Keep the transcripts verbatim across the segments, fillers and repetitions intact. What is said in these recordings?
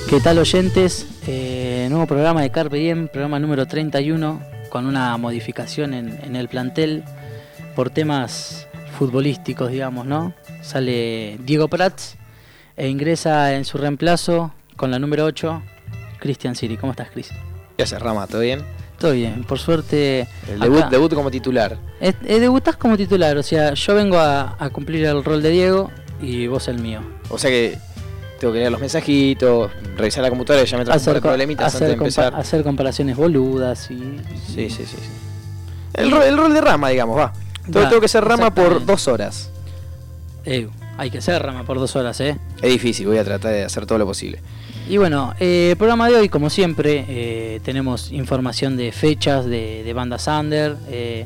¿Qué tal, oyentes? Eh, nuevo programa de Carpe Diem, programa número treinta y uno, con una modificación en, en el plantel por temas futbolísticos, digamos, ¿no? Sale Diego Prats e ingresa en su reemplazo con la número ocho, Cristian Siri. ¿Cómo estás, Cris? ¿Qué haces, Rama? ¿Todo bien? Todo bien, por suerte. El debut, debut como titular. Eh, eh, debutás como titular, o sea, yo vengo a, a cumplir el rol de Diego y vos el mío. O sea que tengo que leer los mensajitos, revisar la computadora y ya me trajo un par de problemitas hacer antes de empezar. Hacer comparaciones boludas y... Sí, sí, sí. sí. El, ro el rol de Rama, digamos, va. Tengo, tengo que ser Rama por dos horas. Eh, hay que ser Rama por dos horas, ¿eh? Es difícil, voy a tratar de hacer todo lo posible. Y bueno, el eh, programa de hoy, como siempre, eh, tenemos información de fechas, de, de bandas under, eh,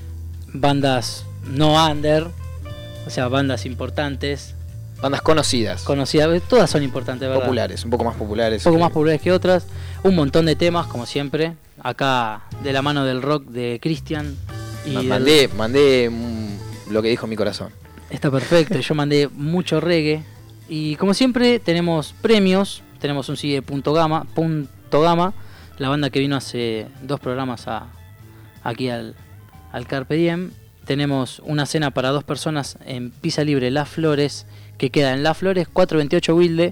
bandas no under, o sea, bandas importantes. Bandas conocidas. Conocidas, todas son importantes, ¿verdad? Populares, un poco más populares. Un poco que... más populares que otras. Un montón de temas, como siempre. Acá, de la mano del rock de Cristian. Y mandé, del... mandé mm, lo que dijo mi corazón. Está perfecto, yo mandé mucho reggae. Y como siempre, tenemos premios. Tenemos un C D Punto Gama, Punto Gama, la banda que vino hace dos programas a, aquí al, al Carpe Diem. Tenemos una cena para dos personas en Pizza Libre Las Flores, que queda en Las Flores, cuatrocientos veintiocho Wilde,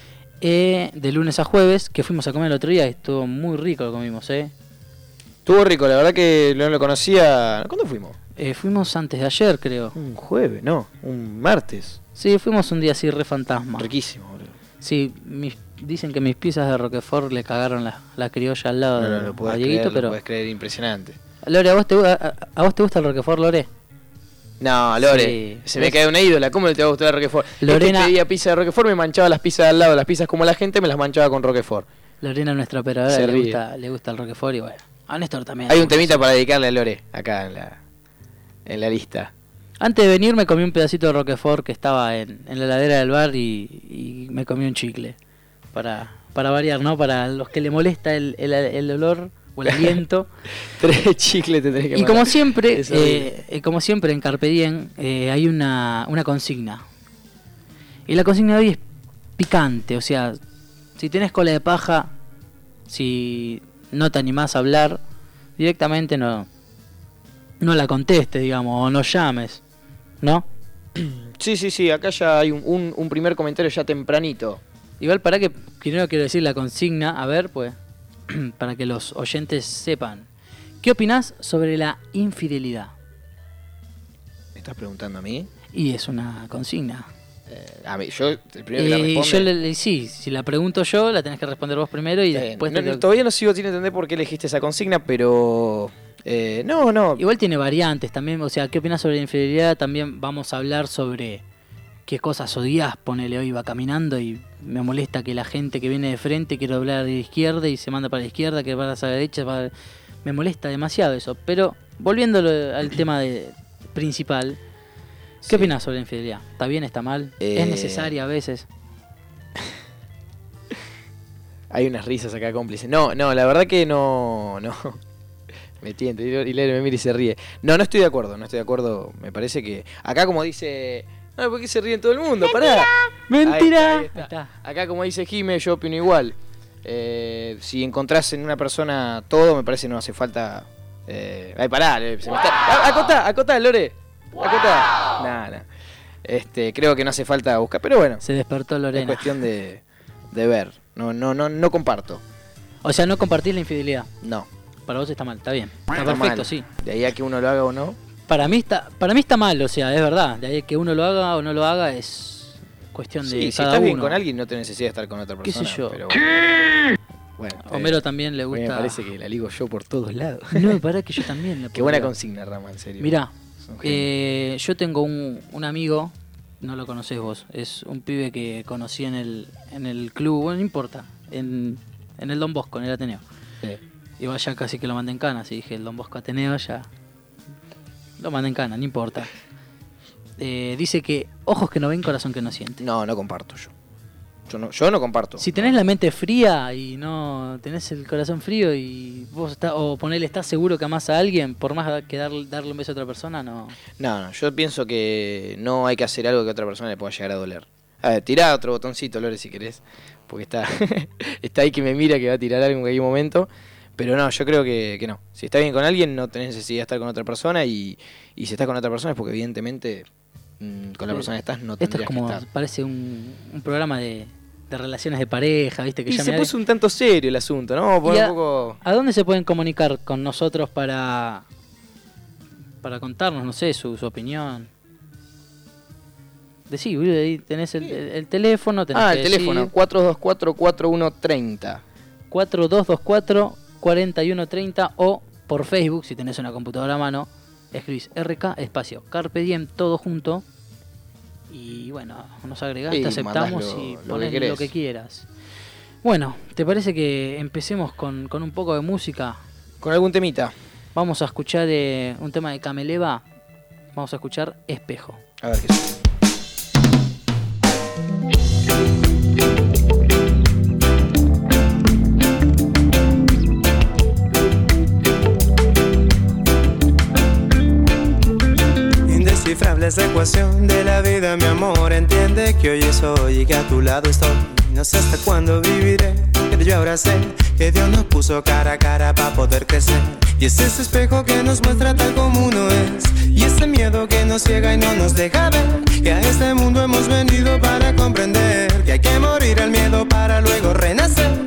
eh, de lunes a jueves, que fuimos a comer el otro día y estuvo muy rico lo comimos, ¿eh? Estuvo rico, la verdad que no lo conocía. ¿Cuándo fuimos? Eh, fuimos antes de ayer, creo. Un jueves, no, un martes. Sí, fuimos un día así re fantasma. Riquísimo, boludo. Sí, mis, dicen que mis pizzas de Roquefort le cagaron la, la criolla al lado no, no, de lo puedes Dieguito, creer, pero... lo puedes creer, impresionante. Lore, ¿a vos te, a, a vos te gusta el Roquefort, Lore? No, Lore, sí, se me cae una ídola. ¿Cómo le te va a gustar el Roquefort? Lorena... Es que pedía pizza de Roquefort, me manchaba las pizzas de al lado. Las pizzas como la gente, me las manchaba con Roquefort. Lorena, nuestra operadora, le gusta, le gusta el Roquefort y bueno. A Néstor también. Hay un temita para dedicarle a Lore, acá en la, en la lista. Antes de venir me comí un pedacito de Roquefort que estaba en, en la heladera del bar y, y me comí un chicle. Para, para variar, ¿no? Para los que le molesta el, el, el olor o el aliento. Tres chicles te tenés que Y mandar. como siempre, eh, como siempre en Carpe Diem eh, hay una, una consigna. Y la consigna de hoy es picante. O sea, si tenés cola de paja, si no te animás a hablar, directamente no, no la contestes, digamos, o no llames, ¿no? Sí, sí, sí, acá ya hay un, un, un primer comentario ya tempranito. Igual para que primero quiero decir la consigna, a ver, pues, para que los oyentes sepan. ¿Qué opinás sobre la infidelidad? ¿Me estás preguntando a mí? Y es una consigna. Eh, a mí, yo, el primero que la eh, responde... yo le, le, sí, si la pregunto yo, la tenés que responder vos primero y eh, después... No, te... Todavía no sigo sin entender por qué elegiste esa consigna, pero... Eh, no, no. Igual tiene variantes también, o sea, ¿qué opinás sobre la infidelidad? También vamos a hablar sobre qué cosas odias. Ponele, hoy iba caminando y me molesta que la gente que viene de frente quiere doblar de izquierda y se manda para la izquierda, que va a la derecha, para... me molesta demasiado eso. Pero volviendo al tema de, principal, ¿qué sí. opinás sobre la infidelidad? ¿Está bien, está mal? Eh... ¿Es necesaria a veces? Hay unas risas acá cómplices. No, no, la verdad que no, no. Me tiente, y Lere me mira y se ríe. No, no estoy de acuerdo, no estoy de acuerdo. Me parece que acá como dice... No, ¿por qué se ríen todo el mundo? Pará. ¡Mentira! Ahí está, ahí está. Acá como dice Jime, yo opino igual. Eh, si encontrás en una persona todo, me parece que no hace falta... Eh... Ay, pará, se me está... Acotá, acotá, Lore. Acotá. Nah, nah. Este, creo que no hace falta buscar, pero bueno. Se despertó Lorena. Es cuestión de, de ver. No, no, no, no comparto. O sea, no compartís la infidelidad. No. Para vos está mal, está bien. Está, está perfecto, mal. Sí. De ahí a que uno lo haga o no. Para mí está, para mí está mal, o sea, es verdad. De ahí a que uno lo haga o no lo haga es cuestión de sí, cada si estás uno. bien con alguien no te necesitas estar con otra persona. ¿Qué sé yo? Pero bueno. Bueno, a Homero eh, también le gusta. Me parece que la ligo yo por todos lados. No, pará que yo también la Qué buena consigna, Rama, en serio. Mirá, eh, yo tengo un, un amigo, no lo conocés vos, es un pibe que conocí en el, en el club, bueno, no importa, en, en el Don Bosco, en el Ateneo. Sí. Igual ya casi que lo mandé en cana, si dije el Don Bosco Ateneo ya lo mandé en cana, no importa. Eh, dice que ojos que no ven, corazón que no siente. No, no comparto yo. Yo no, yo no comparto. Si tenés la mente fría y no tenés el corazón frío y vos está, o ponele, estás seguro que amás a alguien, por más que dar, darle un beso a otra persona, no. No, no, yo pienso que no hay que hacer algo que a otra persona le pueda llegar a doler. A ver, tirá otro botoncito, Lore, si querés. Porque está, está ahí que me mira que va a tirar algo en cualquier momento. Pero no, yo creo que, que no. Si estás bien con alguien, no tenés necesidad de estar con otra persona. Y, y si estás con otra persona es porque evidentemente mmm, con la persona que estás no tendrías Esto es como, que estar. parece un, un programa de, de relaciones de pareja, ¿viste? Que Y ya se me puso un tanto serio el asunto, ¿no? Por ¿Y un a, poco... ¿A dónde se pueden comunicar con nosotros para, para contarnos, no sé, su, su opinión? Decí, boludo, ahí tenés el, el, el teléfono. Tenés Ah, que el teléfono, cuatro dos cuatro, cuatro uno tres cero. cuatro dos dos cuatro, cuatro uno tres cero o por Facebook, si tenés una computadora a mano, escribís R K espacio Carpe Diem, todo junto. Y bueno, nos agregás, Sí, te aceptamos mandás lo- y lo que ponés querés. lo que quieras. Bueno, ¿te parece que empecemos con, con un poco de música? ¿Con algún temita? Vamos a escuchar eh, un tema de Cameleva. Vamos a escuchar Espejo. A ver qué es. Indescifrable es la ecuación de la vida, mi amor. Entiende que hoy es hoy y que a tu lado estoy. No sé hasta cuándo viviré, pero yo ahora sé que Dios nos puso cara a cara para poder crecer. Y es ese espejo que nos muestra tal como uno es. Y ese miedo que nos ciega y no nos deja ver que a este mundo hemos venido para comprender que hay que morir al miedo para luego renacer.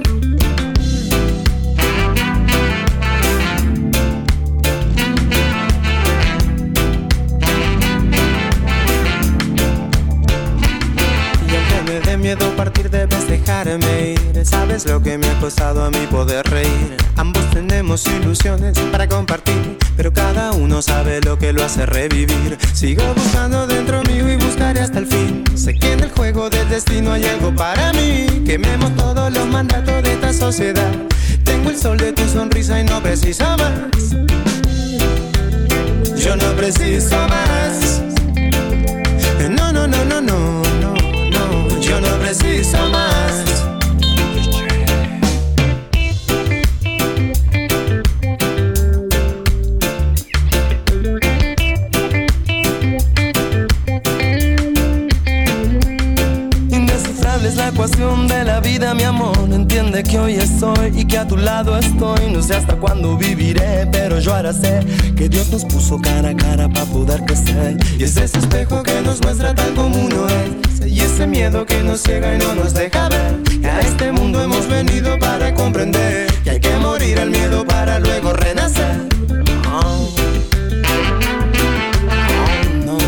Me dé miedo partir, debes dejarme ir. Sabes lo que me ha costado a mí poder reír. Ambos tenemos ilusiones para compartir, pero cada uno sabe lo que lo hace revivir. Sigo buscando dentro mío y buscaré hasta el fin. Sé que en el juego del destino hay algo para mí. Quememos todos los mandatos de esta sociedad. Tengo el sol de tu sonrisa y no preciso más. Yo no preciso más. No, no, no, no, no, no. Yo no preciso más. Indescifrable es la ecuación de la vida, mi amor. Entiende que hoy estoy y que a tu lado estoy. No sé hasta cuándo viviré, pero yo ahora sé que Dios nos puso cara a cara para poder crecer. Y es ese espejo que nos muestra tal como uno es. Y ese miedo que nos ciega y no nos deja ver que a este mundo hemos venido para comprender que hay que morir al miedo para luego renacer. Oh. Oh, no.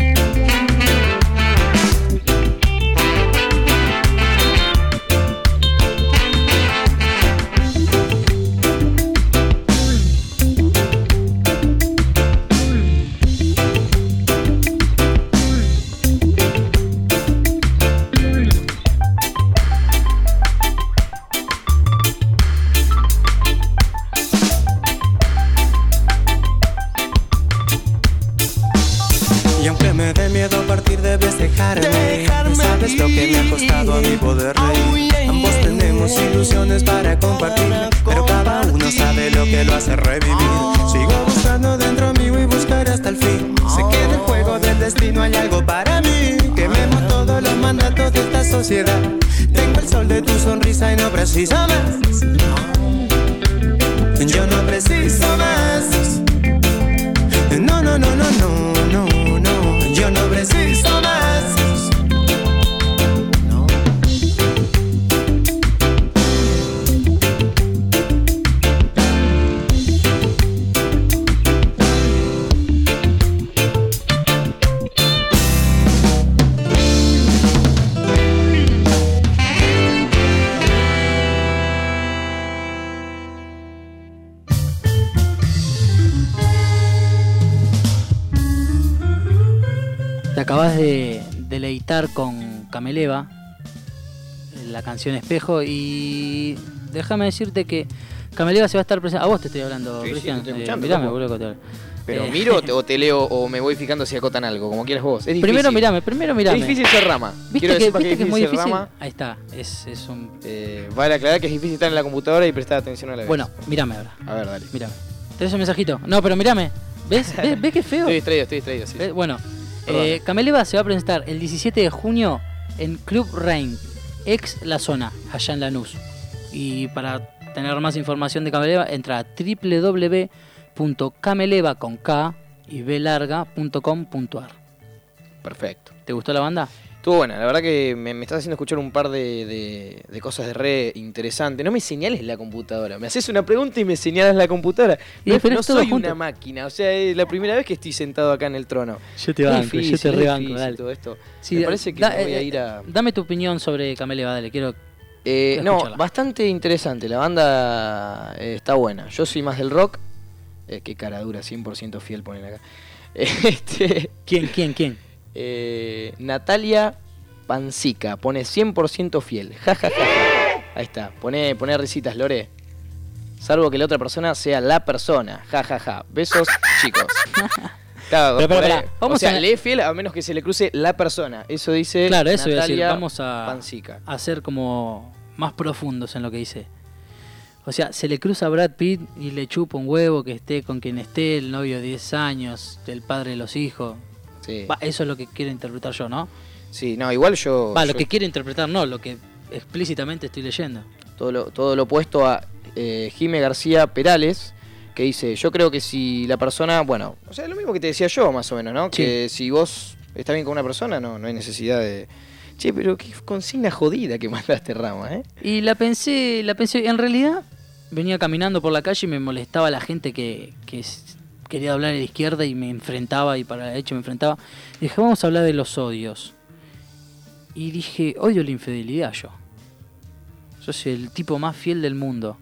Y aunque me dé miedo partir, debes dejarme, dejarme Sabes lo que me ha costado a mí poder reír. Oh, yeah, yeah. Ambos tenemos ilusiones para compartir, pero cada uno sabe lo que lo hace revivir. Sigo buscando dentro mío y buscaré hasta el fin. Sé que en el juego del destino hay algo para mí. Quememos todos los mandatos de esta sociedad. Tengo el sol de tu sonrisa y no preciso más. Yo no preciso más. No, no, no, no, no, no, no. Yo no preciso más. No. Te acabas de deleitar con Cameleva, la canción Espejo, y déjame decirte que Cameleva se va a estar presente. A vos te estoy hablando, Sí, sí, Cristian. te estoy Eh, escuchando, mirame, loco. boludo, que te- Pero Eh, miro o te, o te leo o me voy fijando si acotan algo, como quieras vos. Es difícil. Primero mirame, primero mirame. Es difícil ser rama. ¿Viste Quiero que, decir para viste que es muy ser difícil? rama. Ahí está, es, es un... Eh, vale aclarar que es difícil estar en la computadora y prestar atención a la vez. Bueno, mirame ahora, A ver, dale. mirame. ¿Tenés un mensajito? No, pero mirame. ¿Ves? ¿Ves, ¿Ves qué feo? Estoy distraído, estoy distraído, sí. ¿Ves? Bueno, Perdón. eh, Cameleva se va a presentar el diecisiete de junio en Club Rain, ex La Zona, allá en Lanús. Y para tener más información de Cameleva, entra a doble u doble u doble u punto cameleva con K y B larga punto com punto a r. Perfecto. ¿Te gustó la banda? Estuvo buena, la verdad que me, me estás haciendo escuchar un par de, de, de cosas de re interesantes. No me señales la computadora, me haces una pregunta y me señalas la computadora. Y No, pero no es todo soy junto. una máquina, o sea, es la primera vez que estoy sentado acá en el trono. Yo te Es banco, yo difícil, te es rebanco, difícil dale. todo esto. Sí, me da- parece que da- me voy a eh, ir a... Dame tu opinión sobre Cameleva, dale, quiero... Eh, quiero no, escucharla. bastante interesante, la banda eh, está buena. Yo soy más del rock. Eh, qué cara dura, cien por ciento fiel ponen acá. Este, ¿Quién, quién, quién? eh, Natalia Pansica, pone cien por ciento fiel. Ja, ja, ja, ja. Ahí está, pone, pone risitas, Lore. Salvo que la otra persona sea la persona. Ja, ja, ja. Besos, chicos. Claro, Pero, pero, por ahí- pará, vamos o sea, a- lee fiel a menos que se le cruce la persona. Eso dice Claro, eso iba a decir, Natalia vamos a, Pansica. a ser como más profundos en lo que dice. O sea, se le cruza a Brad Pitt y le chupa un huevo que esté con quien esté, el novio de diez años, el padre de los hijos. Sí. Va, eso es lo que quiero interpretar yo, ¿no? Sí, no, igual yo... Va, lo yo- que quiero interpretar no, lo que explícitamente estoy leyendo. todo lo, todo lo opuesto a eh, Jime García Perales, que dice, yo creo que si la persona, bueno, o sea, lo mismo que te decía yo más o menos, ¿no? Sí. Que si vos estás bien con una persona, no, no hay necesidad de... Che, pero qué consigna jodida que mandaste, Rama, ¿eh? Y la pensé, la pensé, en realidad venía caminando por la calle y me molestaba la gente que, que s- quería hablar a la izquierda y me enfrentaba y para la derecha me enfrentaba. Y dije, vamos a hablar de los odios. Y dije, odio la infidelidad yo. Yo soy el tipo más fiel del mundo.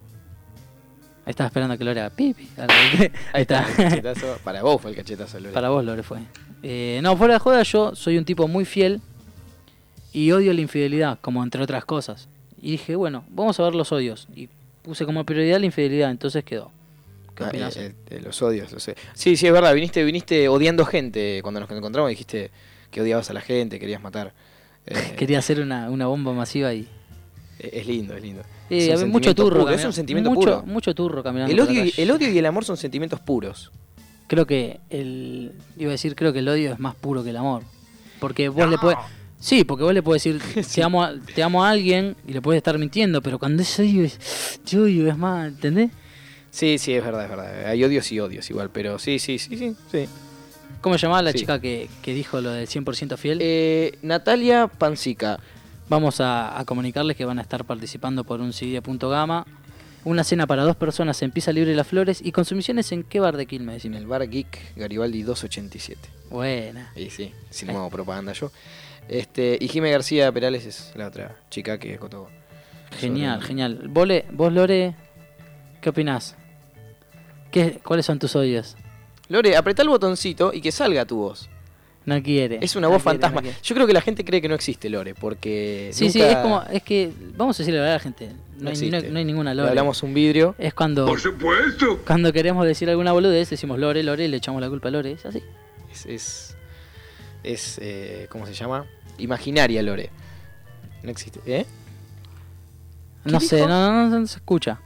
Ahí estaba esperando que lo haga pipi. Ahí Ahí está, está. el cachetazo. Para vos fue el cachetazo, Lore. Para vos, Lore, fue. Eh, no, fuera de joda, yo soy un tipo muy fiel y odio la infidelidad, como entre otras cosas. Y dije, bueno, vamos a ver los odios. Y puse como prioridad la infidelidad, entonces quedó. ¿Qué Ah, opinás? eh, eh, los odios, lo sé. Sí, sí, es verdad, viniste, viniste odiando gente cuando nos encontramos, dijiste que odiabas a la gente, querías matar. Eh, Quería hacer una, una bomba masiva y... eh, Es lindo, es lindo. Eh, Es un había mucho sentimiento turro. puro, es camina- un sentimiento mucho, puro. Mucho turro caminando. El por la odio, y, calle. el odio y el amor son sentimientos puros. Creo que el... Iba a decir, creo que el odio es más puro que el amor. Porque vos le puedes... Sí, porque vos le puedes decir, te, amo a, te amo a alguien y le puedes estar mintiendo, pero cuando es odio es... Yo odio, es más, ¿entendés? Sí, sí, es verdad, es verdad. Hay odios y odios igual, pero sí, sí, sí, sí. sí. ¿Cómo se llamaba la Sí. chica que, que dijo lo del cien por ciento fiel? Eh, Natalia Pansica. Vamos a, a comunicarles que van a estar participando por un C D de Punto Gama. Una cena para dos personas en Pisa Libre Las Flores y consumiciones en qué bar de Quilmes, En decime. el bar Geek Garibaldi doscientos ochenta y siete. Buena. Y sí, sin modo propaganda yo. Este, y Jime García Perales es la otra chica que contó. Genial, sobre- genial. Vole, vos, Lore, ¿qué opinás? ¿Qué, ¿Cuáles son tus odios? Lore, apretá el botoncito y que salga tu voz. No quiere. Es una no voz quiere, fantasma. no quiere. Yo creo que la gente cree que no existe Lore, porque. Sí, sí, nunca es como, es que, vamos a decirle la verdad a la gente, no no, hay, existe. no- no hay ninguna Le Lore. hablamos un vidrio. Es cuando, Por supuesto. cuando queremos decir alguna boludez, decimos Lore, Lore, y le echamos la culpa a Lore, es así. Es. es, es, eh, ¿cómo se llama? Imaginaria Lore. No existe. ¿Eh? No ¿Qué sé, dijo? no, no, no, no se escucha.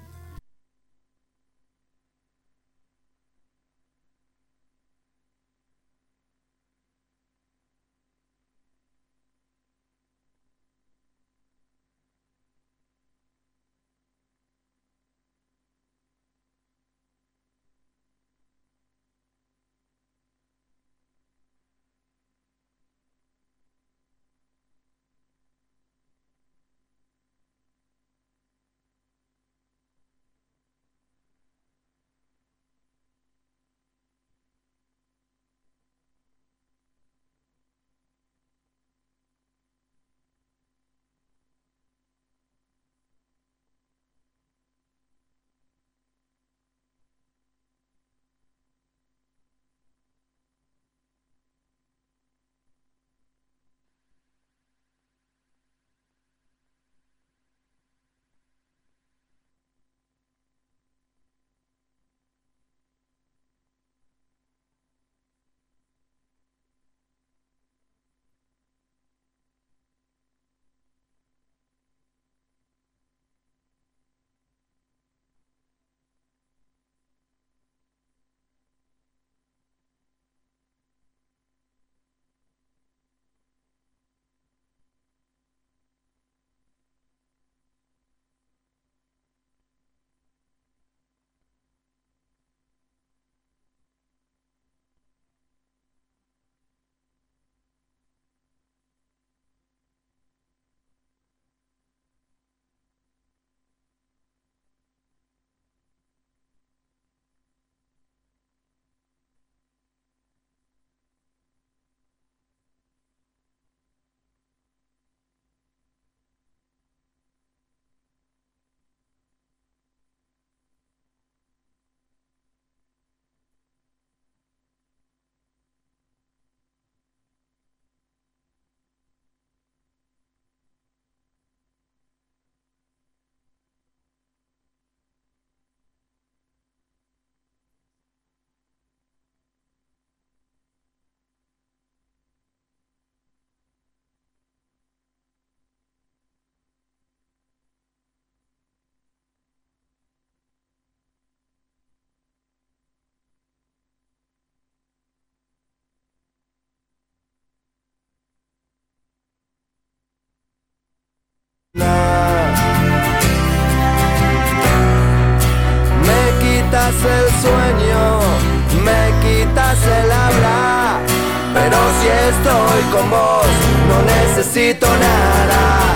estoy con vos, no necesito nada.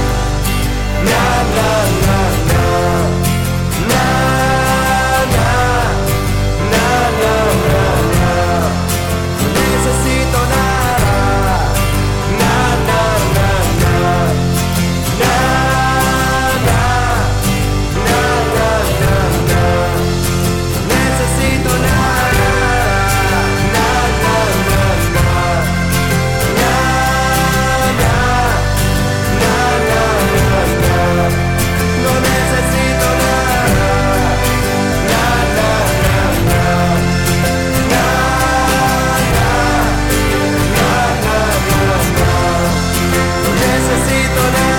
Nada, nada, nada, nada, nada, no necesito nada. Nada, nada, nada, nada, nada, necesito nada. Nada, nada, no necesito nada. Nada, nada, no necesito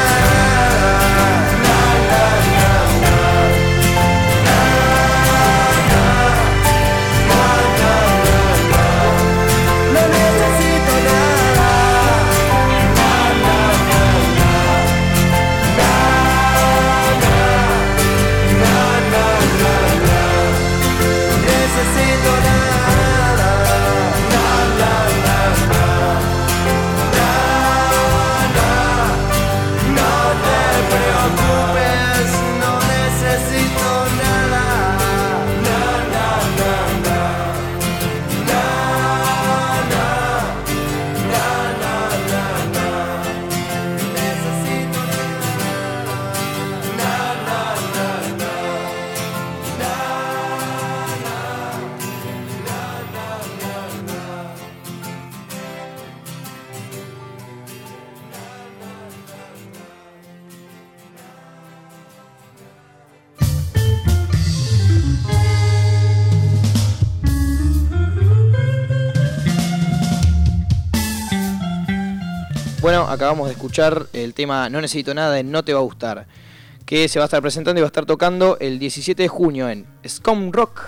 Bueno, acabamos de escuchar el tema No Necesito Nada de No Te Va a Gustar, que se va a estar presentando y va a estar tocando el diecisiete de junio en Scum Rock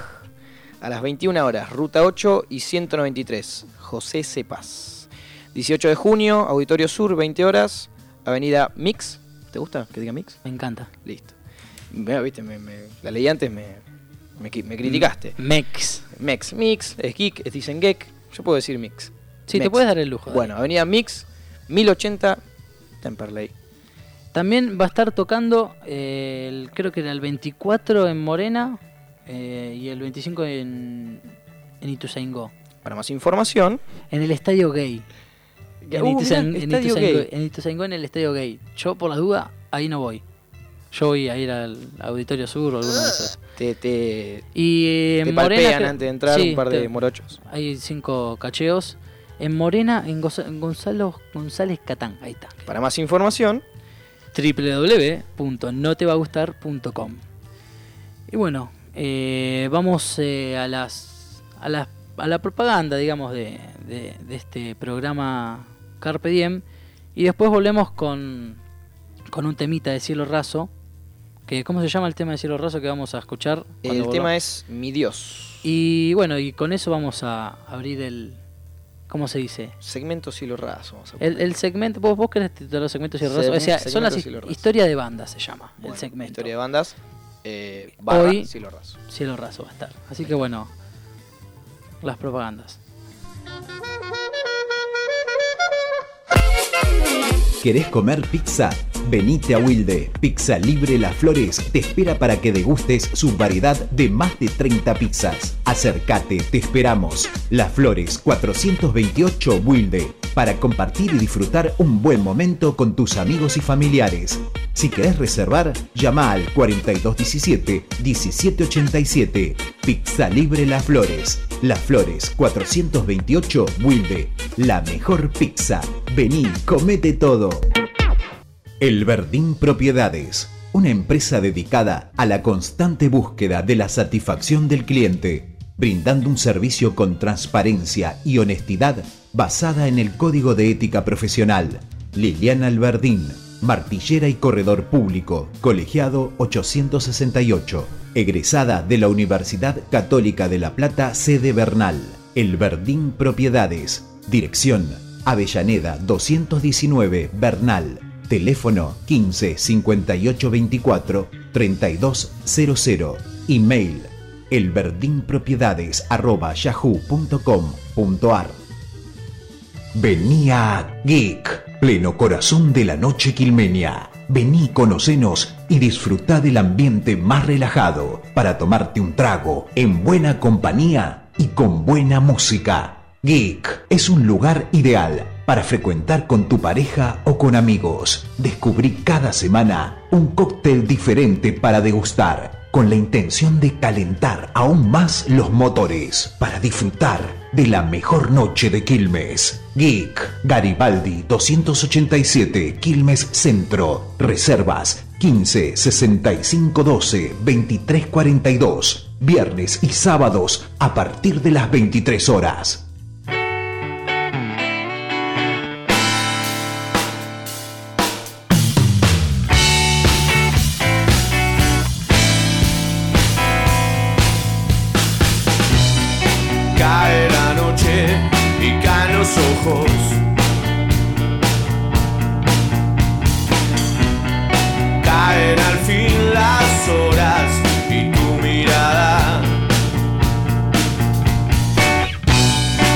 a las veintiuna horas, Ruta ocho y ciento noventa y tres, José Cepas. dieciocho de junio, Auditorio Sur, veinte horas, Avenida Mix. ¿Te gusta que diga Mix? Me encanta. Listo. Bueno, viste, me, me, la leí antes, me, me, me criticaste. Mex. Mex, Mix, es geek, es dicen geek, yo puedo decir Mix. Sí, Mex. te puedes dar el lujo. Bueno, Avenida Mix, mil ochenta, Temperley. También va a estar tocando, eh, el, creo que era el veinticuatro en Morena eh, y el veinticinco en, en Ituzaingó. Para más información, en el Estadio Gay. En, Uh, Ituzaingó, mirá, en, Estadio Ituzaingó, Gay. en Ituzaingó, en el Estadio Gay. Yo, por las dudas, ahí no voy. Yo voy a ir al Auditorio Sur o alguno de esos. te, te, Y eh, te en Morena, palpean creo- antes de entrar sí, un par de te- morochos. hay cinco cacheos. En Morena, en Goza- en Gonzalo González Catán. Ahí está. Para más información, doble u doble u doble u punto no te va a gustar punto com. Y bueno, eh, vamos eh, a las a las a la propaganda, digamos, de, de, de este programa Carpe Diem, y después volvemos con con un temita de Cielo Raso, que ¿cómo se llama el tema de Cielo Raso que vamos a escuchar? el tema es Mi Dios. Y bueno, y con eso vamos a abrir el, ¿cómo se dice? Segmento Cielo Raso. Vamos a El, poner. el segmento, vos, vos querés titular los segmentos Cielo Raso, o Segmen- sea, son las segmento his- Cielo Raso. historia de banda se llama Bueno, el segmento. Historia de bandas, eh, barra Hoy- Cielo Raso. Cielo Raso va a estar. Así que bueno, las propagandas. ¿Querés comer pizza? Venite a Wilde. Pizza Libre Las Flores te espera para que degustes su variedad de más de treinta pizzas. Acércate, te esperamos. Las Flores cuatrocientos veintiocho Wilde, para compartir y disfrutar un buen momento con tus amigos y familiares. Si querés reservar, llama al cuarenta y dos diecisiete, diecisiete ochenta y siete. Pizza Libre Las Flores. Las Flores cuatrocientos veintiocho Wilde. La mejor pizza. Vení, comete todo. El Verdín Propiedades, una empresa dedicada a la constante búsqueda de la satisfacción del cliente, brindando un servicio con transparencia y honestidad basada en el Código de Ética Profesional. Liliana Alberdín, martillera y corredor público, colegiado ochocientos sesenta y ocho, egresada de la Universidad Católica de La Plata, sede Bernal. El Verdín Propiedades, dirección Avellaneda doscientos diecinueve, Bernal. Teléfono quince cincuenta y ocho veinticuatro treinta y dos cero cero. Email elverdinpropiedades arroba yahoo punto com punto ar. Vení a Geek, pleno corazón de la noche quilmeña. Vení, conocenos y disfrutá del ambiente más relajado para tomarte un trago en buena compañía y con buena música. Geek es un lugar ideal para frecuentar con tu pareja o con amigos. Descubrí cada semana un cóctel diferente para degustar, con la intención de calentar aún más los motores para disfrutar de la mejor noche de Quilmes. Geek, Garibaldi doscientos ochenta y siete, Quilmes Centro. Reservas quince sesenta y cinco doce veintitrés cuarenta y dos. Viernes y sábados a partir de las veintitrés horas. Cae la noche y caen los ojos. Caen al fin las horas y tu mirada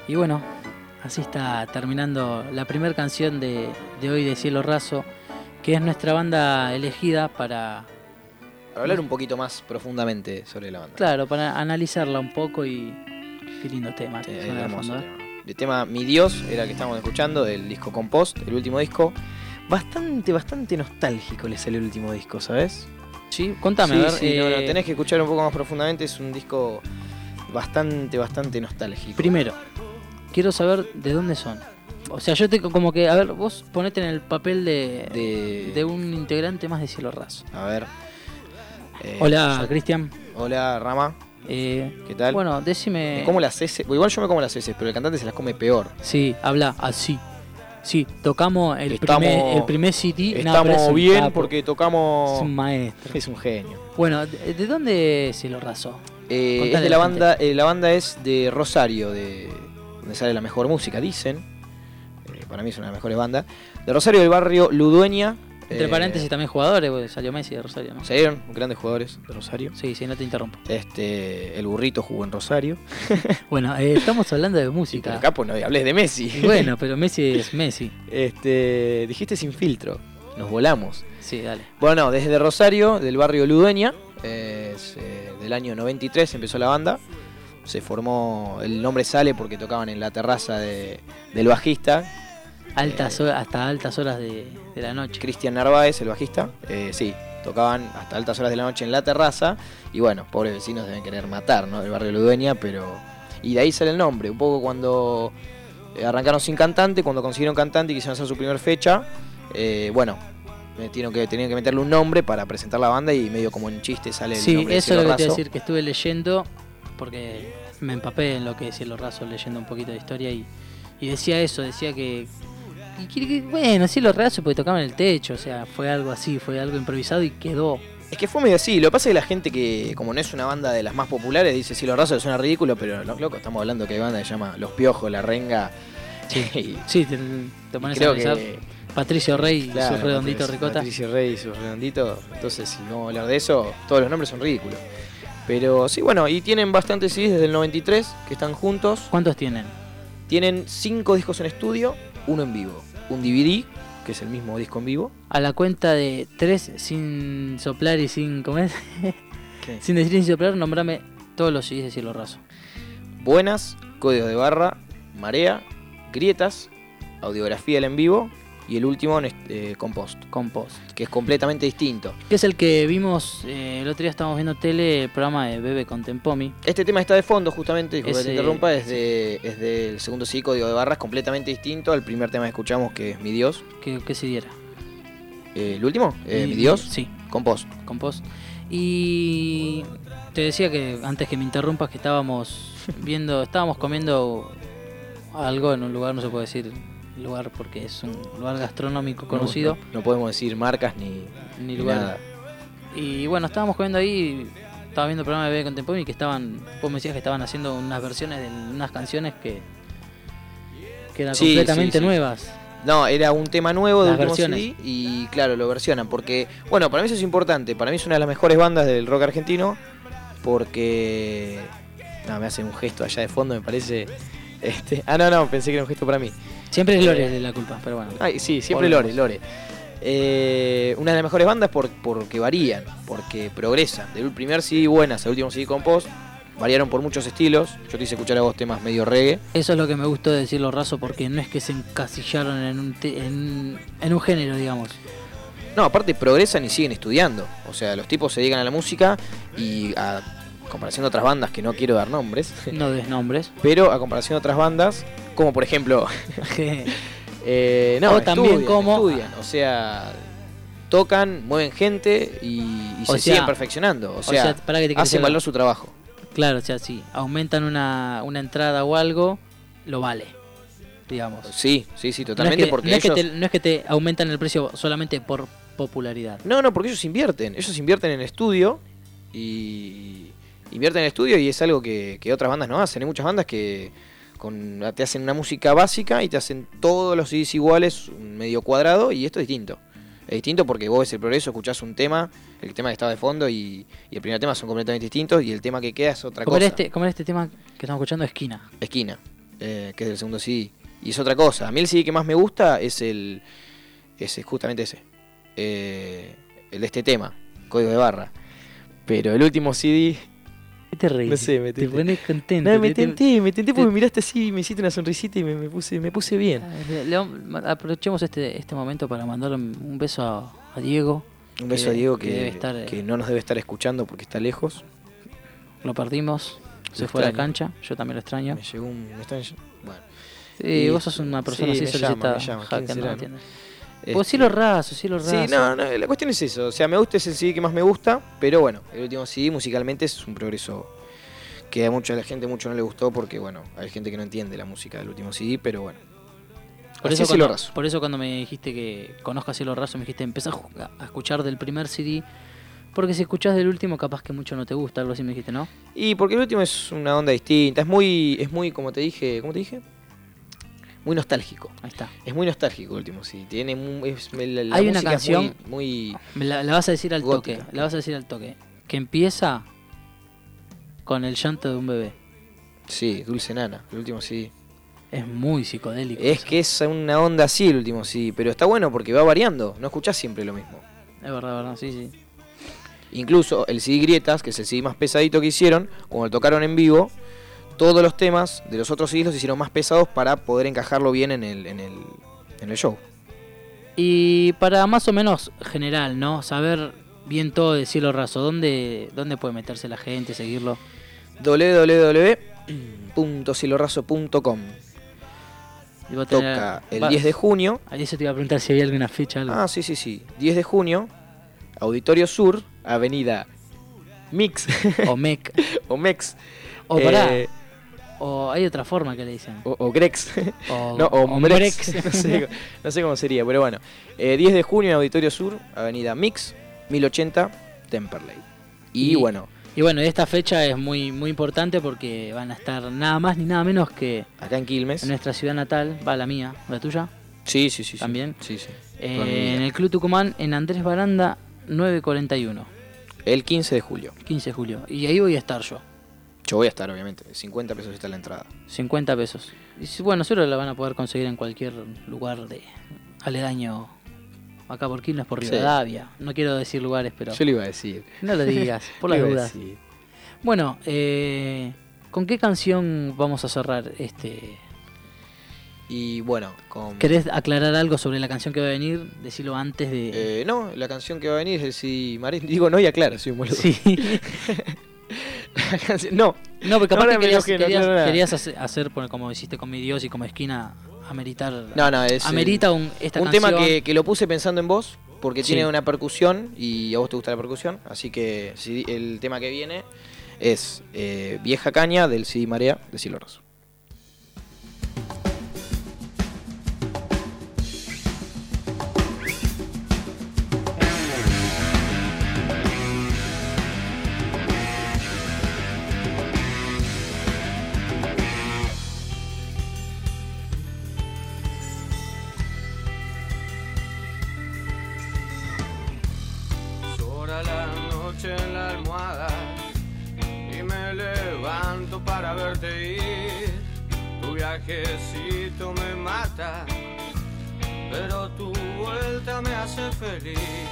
Y bueno, así está terminando la primera canción de, de hoy de Cielo Raso, que es nuestra banda elegida para... Para hablar un poquito más profundamente sobre la banda. Claro, para analizarla un poco y... Qué lindo tema. Sí, que es suena de hermoso fondo, ¿eh? tema. El tema Mi Dios era el que estábamos escuchando, del disco Compost, el último disco. Bastante, bastante nostálgico le salió el último disco, ¿sabes? Sí, contame, Sí, a ver. sí, no, no, eh, tenés que escuchar un poco más profundamente, es un disco bastante, bastante nostálgico. Primero, quiero saber de dónde son. O sea, yo te como que, a ver, vos ponete en el papel de, De... de un integrante más de Cielo Raso. A ver. Eh, Hola, yo- Cristian. Hola, Rama. Eh, ¿Qué tal? Bueno, decime... Me como las heces. Igual yo me como las heces, pero el cantante se las come peor. Sí, habla así. Sí, tocamos el, Estamos- primer, el primer C D. No, Estamos pero es un bien capo, porque es tocamos... un maestro. Es un genio. Bueno, ¿de, de dónde se lo rasó? Eh, Contale es de a la la banda, eh, la banda es de Rosario, de donde sale la mejor música, dicen. Eh, para mí es una de las mejores bandas. De Rosario, del barrio Ludueña. Entre eh, paréntesis también jugadores, porque salió Messi de Rosario, ¿no? Salieron grandes jugadores de Rosario. Sí, sí, no te interrumpo. Este, el burrito jugó en Rosario. Bueno, eh, estamos hablando de Pero música. acá pues no hables de Messi. Bueno, pero Messi es Messi. Este, dijiste sin filtro. Nos volamos. Sí, dale. Bueno, no, desde Rosario, del barrio Ludueña, eh, es, eh, del año noventa y tres empezó la banda. Se formó, el nombre sale porque tocaban en la terraza de, del bajista, Altas Eh, horas, hasta altas horas de, de la noche. Cristian Narváez, el bajista. Eh, sí, tocaban hasta altas horas de la noche en la terraza. Y bueno, pobres vecinos deben querer matar, ¿no? Del barrio Ludueña, pero... Y de ahí sale el nombre, un poco cuando eh, arrancaron sin cantante, cuando consiguieron cantante y quisieron hacer su primera fecha, eh, bueno, metieron que, tenían que meterle un nombre para presentar la banda y medio como en chiste sale el Sí, nombre de eso es Cielo lo que te iba a Raso. decir, que estuve leyendo, porque me empapé en lo que es Cielo Raso, leyendo un poquito de historia y, y decía eso, decía que, y que- que, bueno, Cielo Raso porque tocaban en el techo, o sea, fue algo así, fue algo improvisado y quedó. Es que fue medio así, lo que pasa es que la gente que, como no es una banda de las más populares, dice Cielo Raso, que suena ridículo, pero los locos, estamos hablando que hay banda que se llama Los Piojos, La Renga. y Sí, te, te pones a creo analizar. que... Patricio Rey y Claro, su redondito Patricio- ricota. Patricio Rey y su redondito. Entonces, si vamos a hablar de eso, todos los nombres son ridículos. Pero sí, bueno, y tienen bastantes C Ds desde el noventa y tres que están juntos. ¿Cuántos tienen? Tienen cinco discos en estudio, uno en vivo. Un D V D, que es el mismo disco en vivo. A la cuenta de tres sin soplar y sin comer, ¿Qué? sin decir y sin soplar, nombrame todos los C Ds de Cielo Raso. Buenas, Código de Barra, Marea, Grietas, Audiografía del en vivo y el último, eh, Compost, Compost. que es completamente distinto. Que es el que vimos, eh, el otro día estábamos viendo tele, el programa de Bebe con Tempomi. Este tema está de fondo, justamente, disculpa que Ese- te interrumpa, es, de, es del segundo C D, Código de Barra, es completamente distinto al primer tema que escuchamos, que es Mi Dios. ¿Qué, qué se diera? Eh, ¿El último? Eh, Y- Mi Dios, Sí, Compost. Compost. Y te decía que antes que me interrumpas que estábamos viendo, estábamos comiendo algo en un lugar, no se puede decir lugar porque es un lugar gastronómico conocido, No, no- no podemos decir marcas ni, ni ni lugar. nada. Y bueno, estábamos comiendo ahí, estaba viendo el programa de Bebe con Tempomi que estaban, vos me decías que estaban haciendo unas versiones de unas canciones que, que eran Sí, completamente sí, sí. nuevas. No, era un tema nuevo del Las último versiones. C D y claro, lo versionan porque, bueno, para mí eso es importante, para mí es una de las mejores bandas del rock argentino porque... No, me hacen un gesto allá de fondo, me parece... Este... Ah, no, no, pensé que era un gesto para mí. Siempre es Lore de la culpa, pero bueno. Ay, sí, siempre Volvemos. Lore, Lore. Eh, una de las mejores bandas por, porque varían, porque progresan. Del primer C D Buenas al último C D Compost, variaron por muchos estilos. Yo te hice escuchar a vos temas medio reggae. Eso es lo que me gustó de decirlo raso porque no es que se encasillaron en un, te- en, en un género, digamos. No, aparte progresan y siguen estudiando. O sea, los tipos se dedican a la música y a comparación de otras bandas, que no quiero dar nombres, No des nombres. pero a comparación de otras bandas, como por ejemplo... eh, no, O también estudian, como- estudian. O sea, tocan, mueven gente y, y O se sea- siguen perfeccionando. O sea, sea, pará que te quiero hacen decir- valer su trabajo. Claro, o sea, si aumentan una, una entrada o algo, lo vale, digamos. Sí, sí, sí, No es totalmente, que, porque no es que ellos... te, no es que te aumentan el precio solamente por popularidad. No, no, porque ellos invierten. Ellos invierten en estudio y invierten en estudio y es algo que, que otras bandas no hacen. Hay muchas bandas que con, te hacen una música básica y te hacen todos los C Ds iguales, un medio cuadrado, y esto es distinto. Es distinto porque vos ves el progreso, escuchás un tema, el tema que estaba de fondo y, y el primer tema son completamente distintos y el tema que queda es otra Como cosa. era, este, como era este tema que estamos escuchando, Esquina. Esquina. eh, que es del segundo C D. Y es otra cosa. A mí el C D que más me gusta es el. Ese, justamente ese. Eh, el de este tema, Código de Barra. Pero el último C D. ¿Qué te reís? No sé, me te tenté. pones contento. No, me te- tenté, me tenté te- porque miraste así, me hiciste una sonrisita y me, me puse, me puse bien. Le- le vamos- aprovechemos este, este momento para mandar un, un beso a, a Diego. Un beso que- a Diego que que, debe estar, eh, que no nos debe estar escuchando porque está lejos. Lo perdimos. Se Lo fue a la extraño. cancha. Yo también lo extraño. Me llegó un. me están- Bueno. Sí, y- vos sos una persona sí, así me solicitada. llama, me llama. Ja, ¿Quién que no será, no? entiende. Este, Pues cielo raso, cielo raso. Sí, no, no, la cuestión es eso. O sea, me gusta, es el C D que más me gusta, pero bueno, el último C D musicalmente es un progreso que a mucha la gente mucho no le gustó porque, bueno, hay gente que no entiende la música del último C D, pero bueno. Por Así eso, es Cielo cuando, Raso. por eso cuando me dijiste que conozcas Cielo Raso, me dijiste, empezá a ju- a escuchar del primer C D, porque si escuchás del último capaz que mucho no te gusta, algo así me dijiste, ¿no? Y porque el último es una onda distinta, es muy, es muy, como te dije, ¿cómo te dije? Muy nostálgico. Ahí está. Es muy nostálgico el último, sí. Tiene mu- es- la, la Hay una música es canción- muy, muy Me La, la vas a decir al Gótica. toque, la vas a decir al toque. Que empieza con el llanto de un bebé. sí, Dulce Nana, el último sí. Es muy psicodélico. Es eso. que es una onda así el último sí, pero está bueno porque va variando, no escuchás siempre lo mismo. Es verdad, verdad, sí, sí. Incluso el C D Grietas, que es el C D más pesadito que hicieron, cuando lo tocaron en vivo, todos los temas de los otros C Ds los hicieron más pesados para poder encajarlo bien en el, en el, en el show. Y para más o menos general, ¿no? Saber bien todo de Cielo Raso, ¿dónde, dónde puede meterse la gente, seguirlo? doble u doble u doble u punto cielorraso punto com. Y va a tener- Toca el va- diez de junio. Ahí eso te iba a preguntar si había alguna fecha, algo. Ah, sí, sí, sí. diez de junio, Auditorio Sur, Avenida Mix O Mec. o Mex. O pará. eh, O hay otra forma que le dicen. o, o Grex. O, No, o Hombrex. Hombrex. no, sé, no sé cómo sería, pero bueno. Eh, diez de junio en Auditorio Sur, Avenida Mix, mil ochenta, Temperley. Y, Y- bueno, Y bueno, esta fecha es muy muy importante porque van a estar nada más ni nada menos que acá en Quilmes. en nuestra ciudad natal, va la mía, la tuya, Sí, sí, sí. sí. ¿También? Sí, sí. eh, Toda mi vida. en el Club Tucumán, en Andrés Baranda, nueve cuarenta y uno, El quince de julio. quince de julio. Y ahí voy a estar yo, Yo voy a estar, obviamente. cincuenta pesos está la entrada. cincuenta pesos. Y si- bueno, seguro la van a poder conseguir en cualquier lugar de aledaño, acá por Quilmes, por Sí. Rivadavia. No quiero decir lugares, pero Yo le iba a decir. no lo digas, por Le las iba a dudas. decir. Bueno, eh, ¿con qué canción vamos a cerrar este? Y bueno, con... ¿Querés aclarar algo sobre la canción que va a venir? Decirlo antes de... Eh, no, la canción que va a venir es el C D Marín. Digo no y aclaro, soy un boludo. sí. La canción- no, No, porque capaz Ahora que me querías, enojé, no querías, aclaro nada. querías hacer, hacer, por- como hiciste con mi Dios y como esquina, ameritar... no, no, es... amerita un, esta un canción. tema que, que lo puse pensando en vos, porque Sí. tiene una percusión y a vos te gusta la percusión, así que si- el tema que viene es eh, Vieja Caña del C D Marea de Cielo Raso. Llora la noche en la almohada y me levanto para verte ir. Tu viajecito me mata, pero tu vuelta me hace feliz.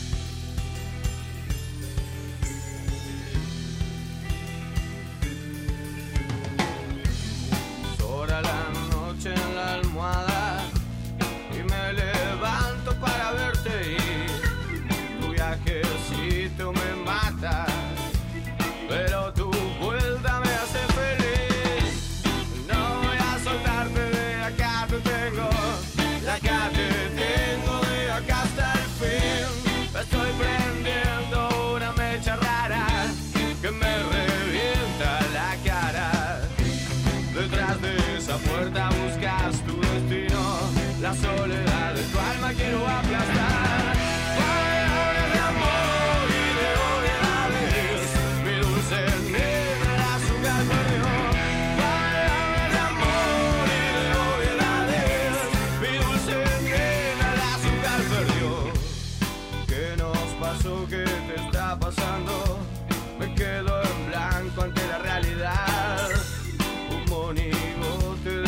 Llora la noche en la almohada y me levanto para verte ir. Tu viajecito me mata, pero tu vuelta me hace feliz. No voy a soltarte, de acá te tengo, de acá te tengo, de acá hasta el fin. Estoy prendiendo una mecha rara que me revienta la cara. Detrás de esa puerta buscas tu destino, la soledad de tu alma quiero aplastar. Palabras de amor y de obviedades, mi dulce negra el azúcar perdió. Palabras de amor y de obviedades, mi dulce negra el azúcar perdió. ¿Qué nos pasó? ¿Qué te está pasando? Me quedo en blanco ante la realidad. Un monigote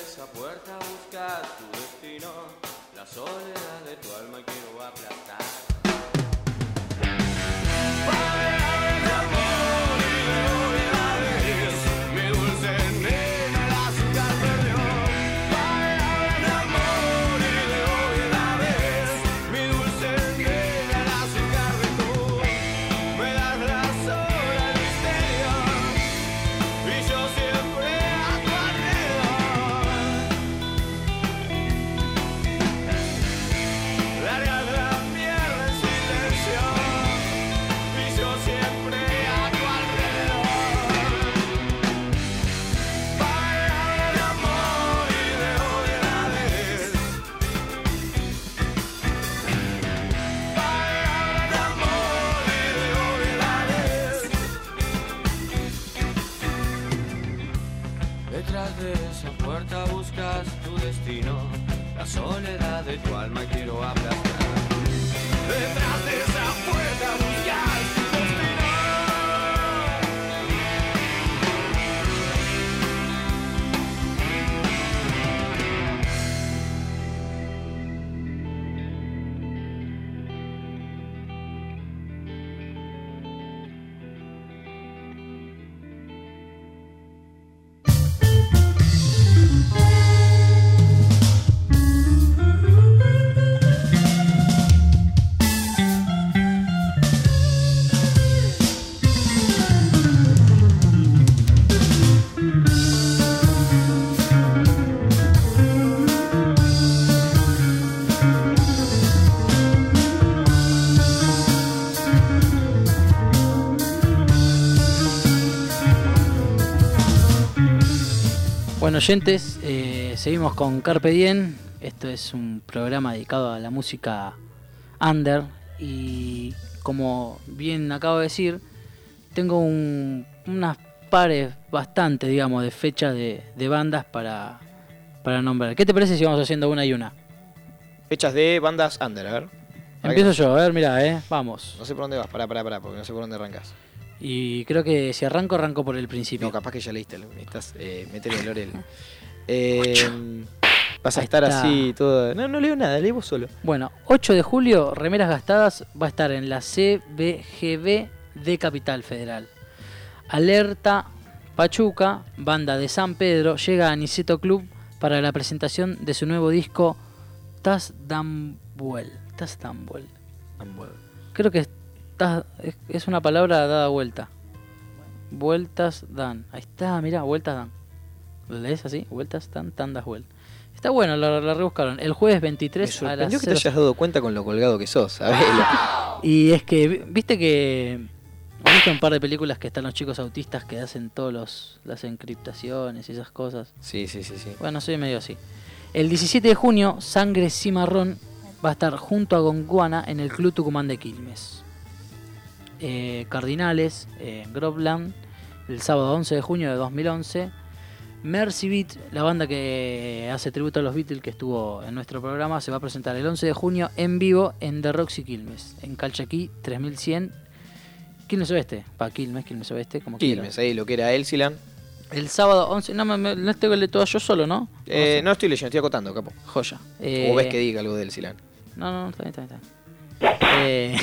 esa puerta buscas tu destino, la soledad de tu alma quiero aplastar. Detrás de esa puerta buscas tu destino, la soledad de tu alma quiero aplastar. Detrás de esa puerta buscas tu destino. Bueno, oyentes, eh, seguimos con Carpe Diem. Esto es un programa dedicado a la música under. Y como bien acabo de decir, tengo un, unas pares bastante, digamos, de fechas de, de bandas para, para nombrar. ¿Qué te parece si vamos haciendo una y una? Fechas de bandas under, a ver. Empiezo yo, a ver, mirá, eh, vamos. No sé por dónde vas, pará, pará, pará, porque no sé por dónde arrancas. Y creo que si arranco, arranco por el principio. No, capaz que ya leíste, necesitas eh, meterle el Lorel. Eh, vas a Ahí estar está. así todo. No, no leo nada, leo vos solo. Bueno, ocho de julio, Remeras Gastadas va a estar en la C B G B de Capital Federal. Alerta Pachuca, banda de San Pedro, llega a Niceto Club para la presentación de su nuevo disco Tas Dambuel. Tas Dambuel. Creo que tas- es, es una palabra dada vuelta. Vueltas dan. Ahí está, mirá, vueltas dan. ¿Lo lees así? Vueltas dan, tandas vueltas. Está bueno, la, la rebuscaron. El jueves Me veintitrés a las sorprendió que te cero. hayas dado cuenta con lo colgado que sos, ¿sabés? Y es que, vi- viste que... ¿Has visto un par de películas que están los chicos autistas que hacen todos los las encriptaciones y esas cosas? Sí, sí, sí, sí. Bueno, soy medio así. El diecisiete de junio, Sangre Cimarrón va a estar junto a Gondwana en el Club Tucumán de Quilmes. Eh, Cardinales, eh, Gropland, el sábado once de junio de dos mil once. Mercy Beat, la banda que hace tributo a los Beatles que estuvo en nuestro programa, se va a presentar el once de junio en vivo en The Roxy Quilmes, en Calchaquí tres mil cien, Quilmes Oeste, para Quilmes, Quilmes Oeste, como Quilmes, quieras. ahí lo que era Elsilan. El sábado once, no, me, me, no tengo el todo yo solo, ¿no? Eh, no estoy leyendo, estoy acotando, capo. Joya. O Eh, ves que diga algo de Elsilan. No, no, no, está bien, está bien. Está bien. Eh...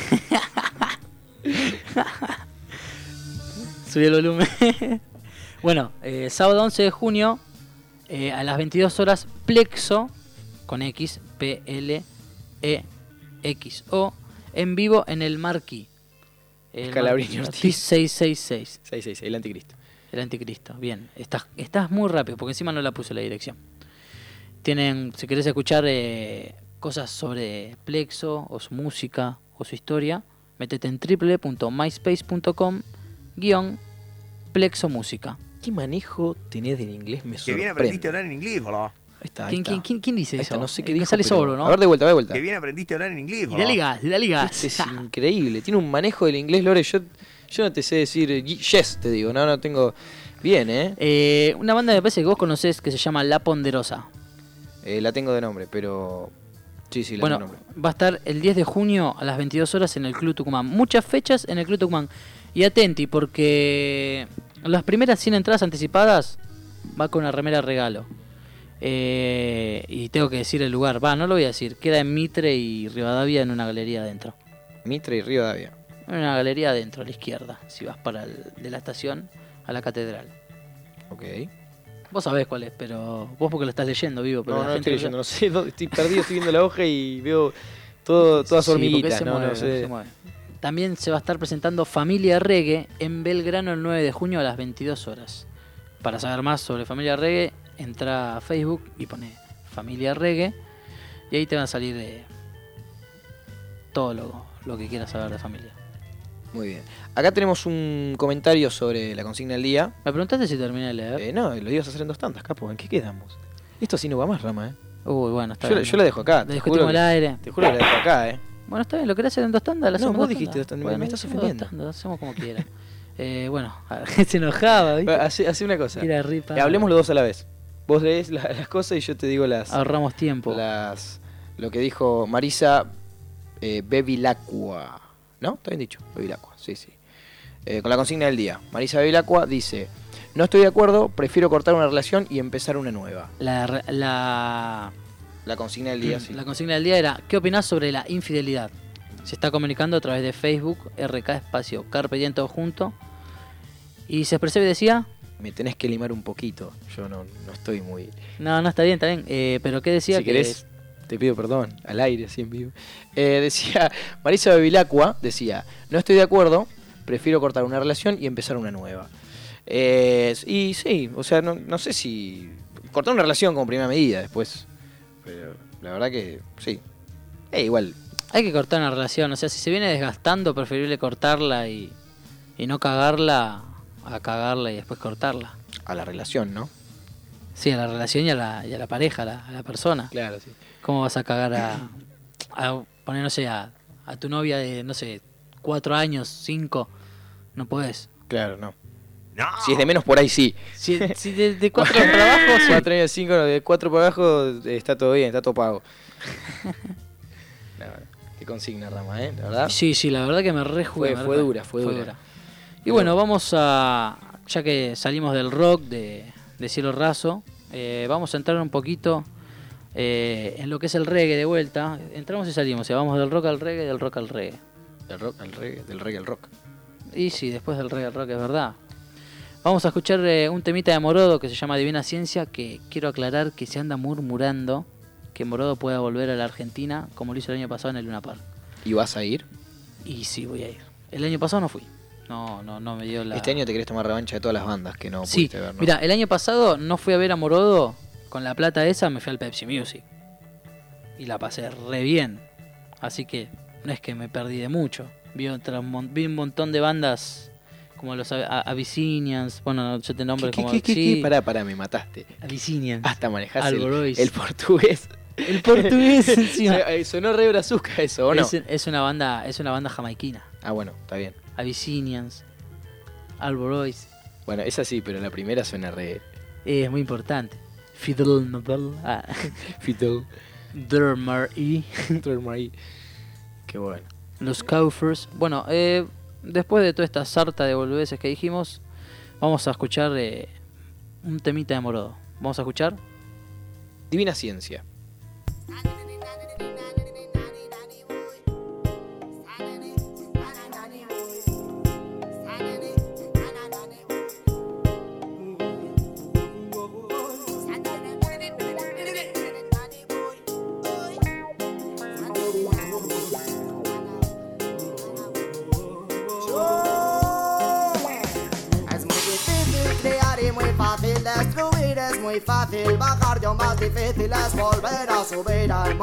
Subí el volumen. Bueno, eh, sábado once de junio, eh, a las veintidós horas, Plexo, con X, P L E X O, en vivo en el Marquí. El Calabrini Marquí Ortiz. seiscientos sesenta y seis. seis seis seis, el anticristo. El anticristo, bien. Estás, estás muy rápido, porque encima no la puse la dirección. Tienen, si querés escuchar eh, cosas sobre Plexo, o su música, o su historia, métete en w w w punto myspace punto com guión Plexo Música. ¿Qué manejo tenés del inglés? Me Que bien sorprende. aprendiste a hablar en inglés, boludo. Ahí está, ahí ¿Quién, está. quién, quién, quién dice Ahí eso? está, no sé qué Eh, dijo, sale pero- solo, ¿no? A ver, de vuelta, de vuelta. Que bien aprendiste a hablar en inglés, Y boludo. dale gas, dale gas. Este es increíble. Tiene un manejo del inglés, Lore. Yo, yo no te sé decir eh, yes, te digo. No, no tengo... Bien, ¿eh? Eh, una banda me parece que vos conocés que se llama La Ponderosa. Eh, La tengo de nombre, pero... Sí, sí, la Bueno, tengo de nombre. va a estar el diez de junio a las veintidós horas en el Club Tucumán. Muchas fechas en el Club Tucumán. Y atenti, porque las primeras cien entradas anticipadas va con una remera regalo. Eh, y tengo que decir el lugar. Va, no lo voy a decir. Queda en Mitre y Rivadavia en una galería adentro. Mitre y Rivadavia. En una galería adentro, a la izquierda. Si vas para el, de la estación a la catedral. Ok. Vos sabés cuál es, pero vos porque lo estás leyendo, Vivo. Pero No, la no gente estoy leyendo, no sé, dónde- estoy perdido, estoy viendo la hoja y veo todo, todas Sí, porque hormiguitas, se no, mueve, no sé. se mueve. También se va a estar presentando Familia Reggae en Belgrano el nueve de junio a las veintidós horas. Para saber más sobre Familia Reggae, entra a Facebook y pone Familia Reggae y ahí te van a salir eh, todo lo, lo que quieras saber de familia. Muy bien. Acá tenemos un comentario sobre la consigna del día. Me preguntaste si terminé de leer. Eh, no, lo ibas a hacer en dos tantas, capo. ¿En qué quedamos? Esto sí no va más, Rama, ¿eh? Uy, bueno, está Yo, bien. yo la dejo acá. La Te discutimos juro, al que, aire. te juro que la dejo acá, ¿eh? Bueno, está bien, ¿lo querés hacer en dos tandas? ¿La No, hacemos vos en dos dijiste tandas? dos tandas, Bueno, me estás hacemos dos ofendiendo. tandas, hacemos como quiera. eh, bueno, a ver, se enojaba, ¿viste? Hace, hace una cosa. Tira ripa. Eh, hablemos los dos a la vez. Vos lees la- las cosas y yo te digo las, Ahorramos tiempo. las lo que dijo Marisa eh, Bevilacqua. ¿No? Está bien dicho, Bevilacqua, sí, sí. Eh, con la consigna del día. Marisa Bevilacqua dice: no estoy de acuerdo, prefiero cortar una relación y empezar una nueva. La, re- la, La consigna del día, sí. la consigna del día era: ¿qué opinás sobre la infidelidad? Se está comunicando a través de Facebook, R K Espacio, Carpe Diem todo junto. Y se expresó y decía: Me tenés que limar un poquito. Yo no, no estoy muy... no, no está bien, está bien. Eh, pero ¿qué decía? Si que querés, te pido perdón, al aire, así en vivo. Eh, decía, Marisa Bevilacqua decía: no estoy de acuerdo, prefiero cortar una relación y empezar una nueva. Eh, y sí, o sea, no, no sé si... Cortar una relación como primera medida después. Pero la verdad que sí. Eh, igual, hay que cortar una relación. O sea, si se viene desgastando, preferible cortarla y, y no cagarla a cagarla y después cortarla. a la relación, ¿no? Sí, a la relación y a la, y a la pareja, a la, a la persona. Claro, sí. ¿Cómo vas a cagar a, a poner, no sé, a, a tu novia de, no sé, cuatro años, cinco? No podés. Claro, no. No. Si es de menos por ahí, sí. Si, si de, de cuatro para abajo, sí. Cuatro años, cinco, no, de cuatro para abajo eh, está todo bien, está todo pago. La verdad, qué consigna, Rama, ¿eh? La verdad. Sí, sí, la verdad que me rejugué. Fue- me fue rejugué. dura, fue dura. Y Pero- bueno, vamos a, ya que salimos del rock, de, de Cielo Raso, eh, vamos a entrar un poquito eh, en lo que es el reggae de vuelta. Entramos y salimos, o sea, vamos del rock al reggae, del rock al reggae. Del rock al reggae, del reggae al rock. Y sí, después del reggae al rock, es verdad. Vamos a escuchar eh, un temita de Morodo que se llama Divina Ciencia, que quiero aclarar que se anda murmurando que Morodo pueda volver a la Argentina, como lo hizo el año pasado en el Luna Park. ¿Y vas a ir? Y sí, voy a ir. El año pasado no fui. No, no, no me dio la... Este año te querés tomar revancha de todas las bandas que no Sí, pudiste ver, ¿no? mira, el año pasado no fui a ver a Morodo, con la plata esa me fui al Pepsi Music. Y la pasé re bien. Así que no es que me perdí de mucho. Vi, otra, mon- vi un montón de bandas como los A- A- Abyssinians, bueno, no, yo te nombro ¿Qué, qué, como... qué, qué, sí, qué? Pará, pará, me mataste. Abyssinians. Hasta manejás el, Alborois. el portugués. El portugués encima. Eh, Sonó re brazuca eso, ¿o no? Es, es una banda, es una banda jamaiquina. Ah, bueno, está bien. Abyssinians, Alborois. Bueno, esa sí, pero la primera suena re... Es muy importante. Fidel Nobel. Ah. Fidel. Dermer y ahí. Qué bueno. los Kaufers. Bueno, eh, después de toda esta sarta de boludeces que dijimos, vamos a escuchar eh, un temita de Morodo. Vamos a escuchar. Divina Ciencia. Es muy difícil crear y muy fácil destruir. Es muy fácil bajar, yo más difícil es volver a subir al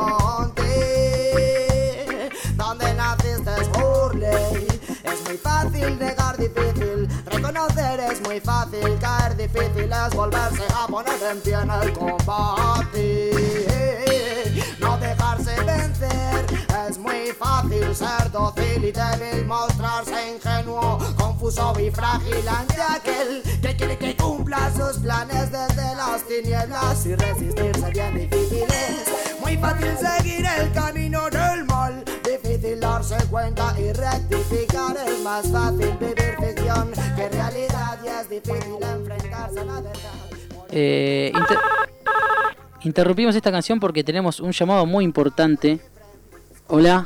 monte donde naciste es Burley. Es muy fácil negar, difícil reconocer. Es muy fácil caer, difícil es volverse a poner en pie en el combate. No dejarse vencer. Es muy fácil ser dócil y débil, mostrarse ingenuo, confuso y frágil ante aquel que quiere que cumpla sus planes desde las tinieblas y resistirse bien difícil es. Muy fácil seguir el camino del mal, difícil darse cuenta y rectificar. Es más fácil vivir ficción que realidad y es difícil enfrentarse a la verdad. Eh, inter- interrumpimos esta canción porque tenemos un llamado muy importante. Hola.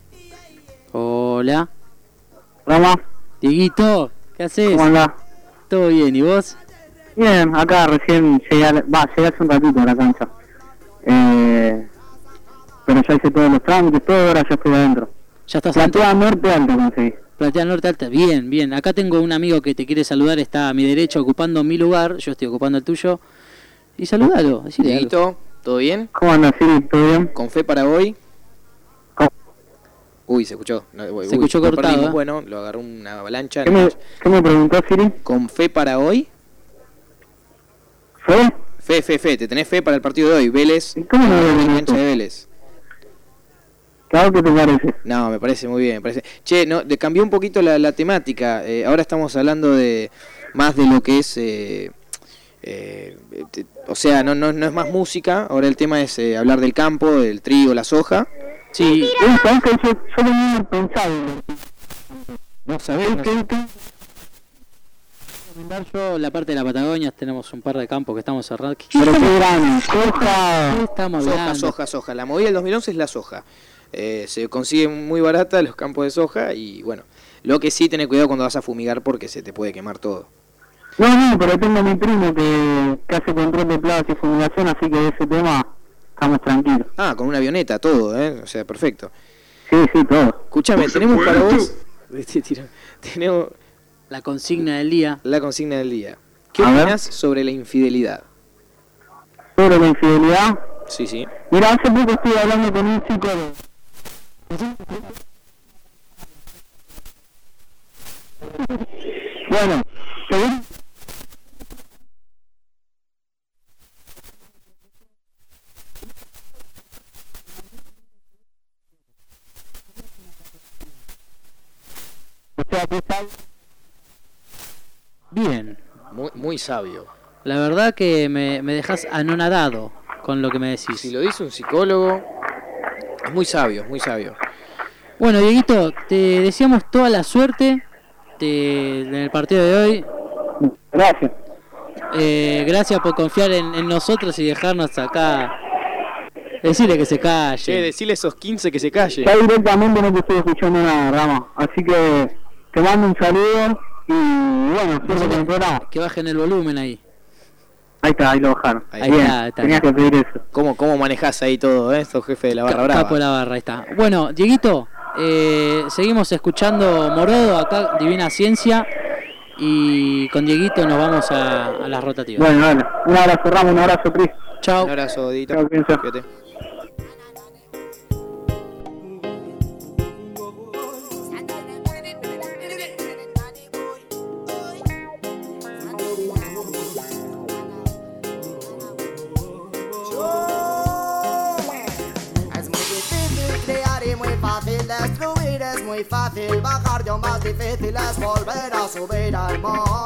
Hola. Rama, Dieguito, ¿qué haces? ¿cómo andás? ¿Todo bien? ¿Y vos? Bien, acá recién llegué, a la- va, llegué hace un ratito a la cancha. Eh, pero ya hice todos los trámites, todo, ahora ya estoy adentro. Ya estás Platea Norte Alta conseguí. Platea Norte Alta. Bien, bien. Acá tengo un amigo que te quiere saludar. Está a mi derecha ocupando mi lugar. Yo estoy ocupando el tuyo. Y saludalo. Decile algo. Dieguito, ¿todo bien? ¿Cómo andas, Siri? ¿Todo bien? ¿Con fe para hoy? ¿Cómo? Uy, se escuchó. No, uy, Se escuchó lo cortado, perdimos. ¿eh? Bueno, lo agarró una avalancha. ¿Qué me, ¿Qué me preguntó, Siri? ¿Con fe para hoy? ¿Fue? Fe, fe, fe. ¿Te tenés fe para el partido de hoy? Vélez. ¿Y cómo no voy a tener cancha fe? de Vélez. Claro, ¿qué te parece? No, me parece muy bien. Me parece... Che, no, de, cambió un poquito la, la temática. Eh, ahora estamos hablando de más de lo que es... Eh, eh, te- o sea, no, no, no es más música. Ahora el tema es eh, hablar del campo, del trigo, la soja. Sí. Eh, ¿sabes que yo, yo tenía pensado? No sabés. No ¿Qué, qué? Recomendar yo la parte de la Patagonia. Tenemos un par de campos que estamos cerrando. ¿Qué, Pero qué grande, ¿Qué soja. estamos Soja, hablando? soja, soja. La movida del dos mil once es la soja. Eh, se consigue muy barata los campos de soja y bueno, lo que sí, tener cuidado cuando vas a fumigar porque se te puede quemar todo. No, no, pero tengo a mi primo que, que hace control de plagas y fumigación, así que de ese tema estamos tranquilos. Ah, con una avioneta, todo, ¿eh? O sea, perfecto. Sí, sí, todo. Escúchame, tenemos para vos... Este tiro- tenemos La consigna del día. la consigna del día. ¿Qué A ver. opinas sobre la infidelidad? Sobre la infidelidad. Sí, sí. Mira, hace poco estuve hablando con un psicólogo. Bueno, según... O sea, que está... Bien. Muy, muy sabio. La verdad que me, me dejas anonadado con lo que me decís. Si lo dice un psicólogo, es muy sabio, muy sabio. Bueno, Dieguito, te deseamos toda la suerte de- en el partido de hoy. Gracias. Eh, gracias por confiar en, en nosotros y dejarnos acá. Decirle que se calle. Che, decirle a esos quince que se calle. Ya directamente no te estoy escuchando nada, Rama. Así que te mando un saludo y bueno, suerte con el programa. Que bajen el volumen ahí. Ahí está, ahí lo bajaron. Ahí Bien, está, está. tenías que pedir eso. ¿Cómo, cómo manejás ahí todo, eh? Sos jefe de la barra Ca- brava. Capo de la barra, ahí está. Bueno, Dieguito, eh, seguimos escuchando Morodo, acá Divina Ciencia. Y con Dieguito nos vamos a, a las rotativas. Bueno, dale. Un abrazo, Rama, un abrazo, Pris. Chao. Un abrazo, Dito. Chao, piensa. Fíjate. Es muy difícil crear y muy fácil destruir, es muy fácil bajar, yo más difícil es volver a subir al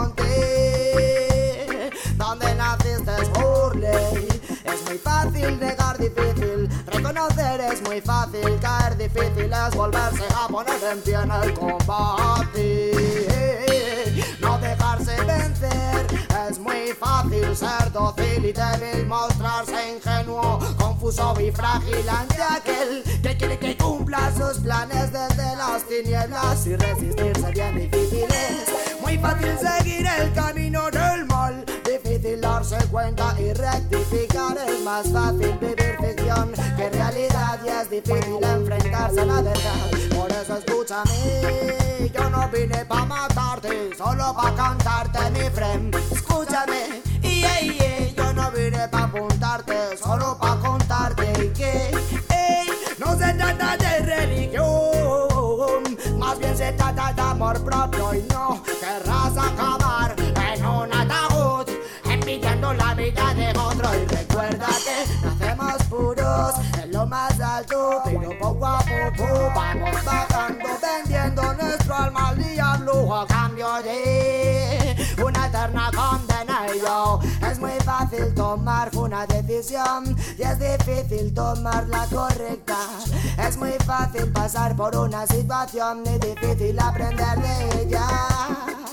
monte. Donde naciste es Burley, es muy fácil negar, difícil reconocer, es muy fácil caer, difícil es volverse a poner en pie en el combate. No dejarse vencer, es muy fácil ser dócil y débil, mostrarse ingenuo, confuso y frágil ante aquel que quiere que cumpla sus planes desde las tinieblas y resistirse bien difícil es. Muy fácil seguir el camino del mal, difícil darse cuenta y rectificar, es más fácil vivir ficción que realidad y es difícil enfrentarse a la verdad. Por eso escúchame, yo no vine pa' matarte, solo pa' cantarte mi friend. Escúchame, yeah, yeah, yo no vine pa' apuntarte, solo pa' contarte que ey, no se trata de religión, más bien se trata de amor propio y no querrás acabar en un ataúd envidiando la vida de otro. Y recuerda que nacemos puros en lo más alto, pero poco a poco vamos bajando, vendiendo nuestro alma al diablo a cambio de una eterna condena. Y yo, es muy fácil tomar una decisión y es difícil tomar la correcta. Es muy fácil pasar por una situación y difícil aprender de ella.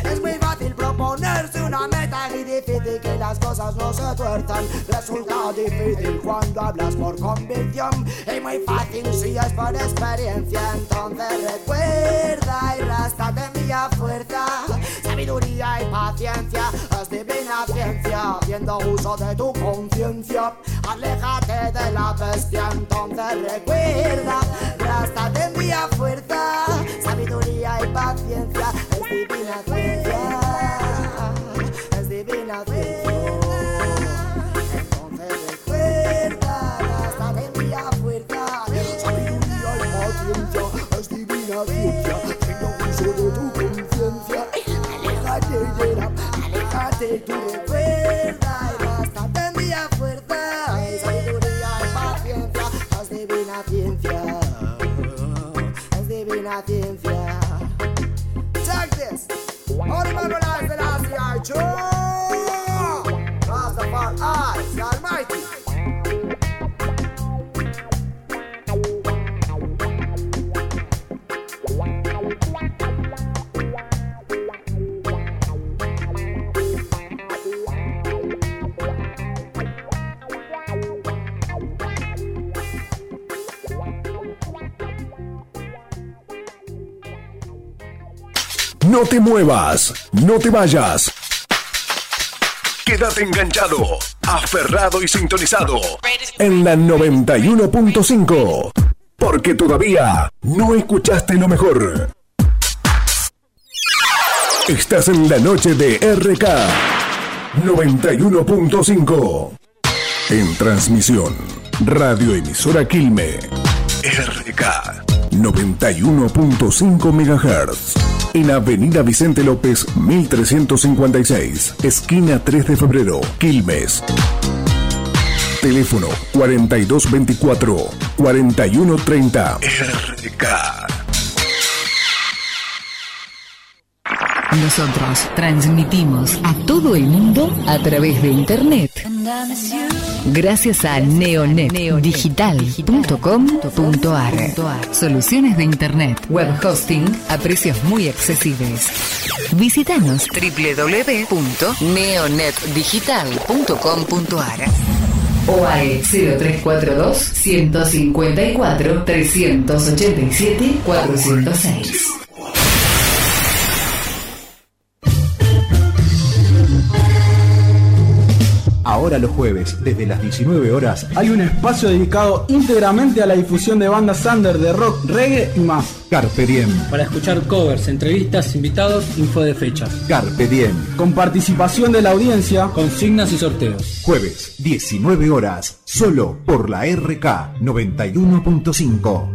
Es muy fácil proponerse una meta y difícil que las cosas no se tuerzan. Resulta difícil cuando hablas por convicción y muy fácil si es por experiencia. Entonces recuerda y rástate mía fuerza, sabiduría y paciencia. Es divina ciencia, haciendo uso de tu conciencia. Aléjate de la bestia. Entonces recuerda, rástate mía fuerza, sabiduría y paciencia. Es divina ciencia, es divina ciencia. Entonces recuerda, rástate mía fuerza, sabiduría y paciencia. Es divina ciencia, haciendo uso de tu conciencia. Aléjate de la, aléjate, tú recuerda y rástate mía fuerza, sabiduría y paciencia. Es divina ciencia, es divina ciencia. Check this. All the mobilize the last year, Joe. Rastafari, the Almighty. No te muevas, no te vayas. Quédate enganchado, aferrado y sintonizado en la noventa y uno punto cinco, porque todavía no escuchaste lo mejor. Estás en la noche de R K noventa y uno punto cinco. En transmisión, radioemisora Quilme, R K noventa y uno punto cinco megahertz. En Avenida Vicente López, mil trescientos cincuenta y seis, esquina tres de febrero, Quilmes. Teléfono cuarenta y dos veinticuatro, cuarenta y uno treinta. R K. Nosotros transmitimos a todo el mundo a través de internet. Gracias a neonet digital punto com punto a r. Soluciones de internet, web hosting a precios muy accesibles. Visítanos doble u doble u doble u punto neonet digital punto com punto a r o al cero tres cuatro dos, ciento cincuenta y cuatro, trescientos ochenta y siete, cuatrocientos seis. Ahora los jueves, desde las diecinueve horas, hay un espacio dedicado íntegramente a la difusión de bandas under, de rock, reggae y más. Carpe Diem. Para escuchar covers, entrevistas, invitados, info de fechas. Carpe Diem. Con participación de la audiencia, consignas y sorteos. Jueves, diecinueve horas, solo por la R K noventa y uno punto cinco.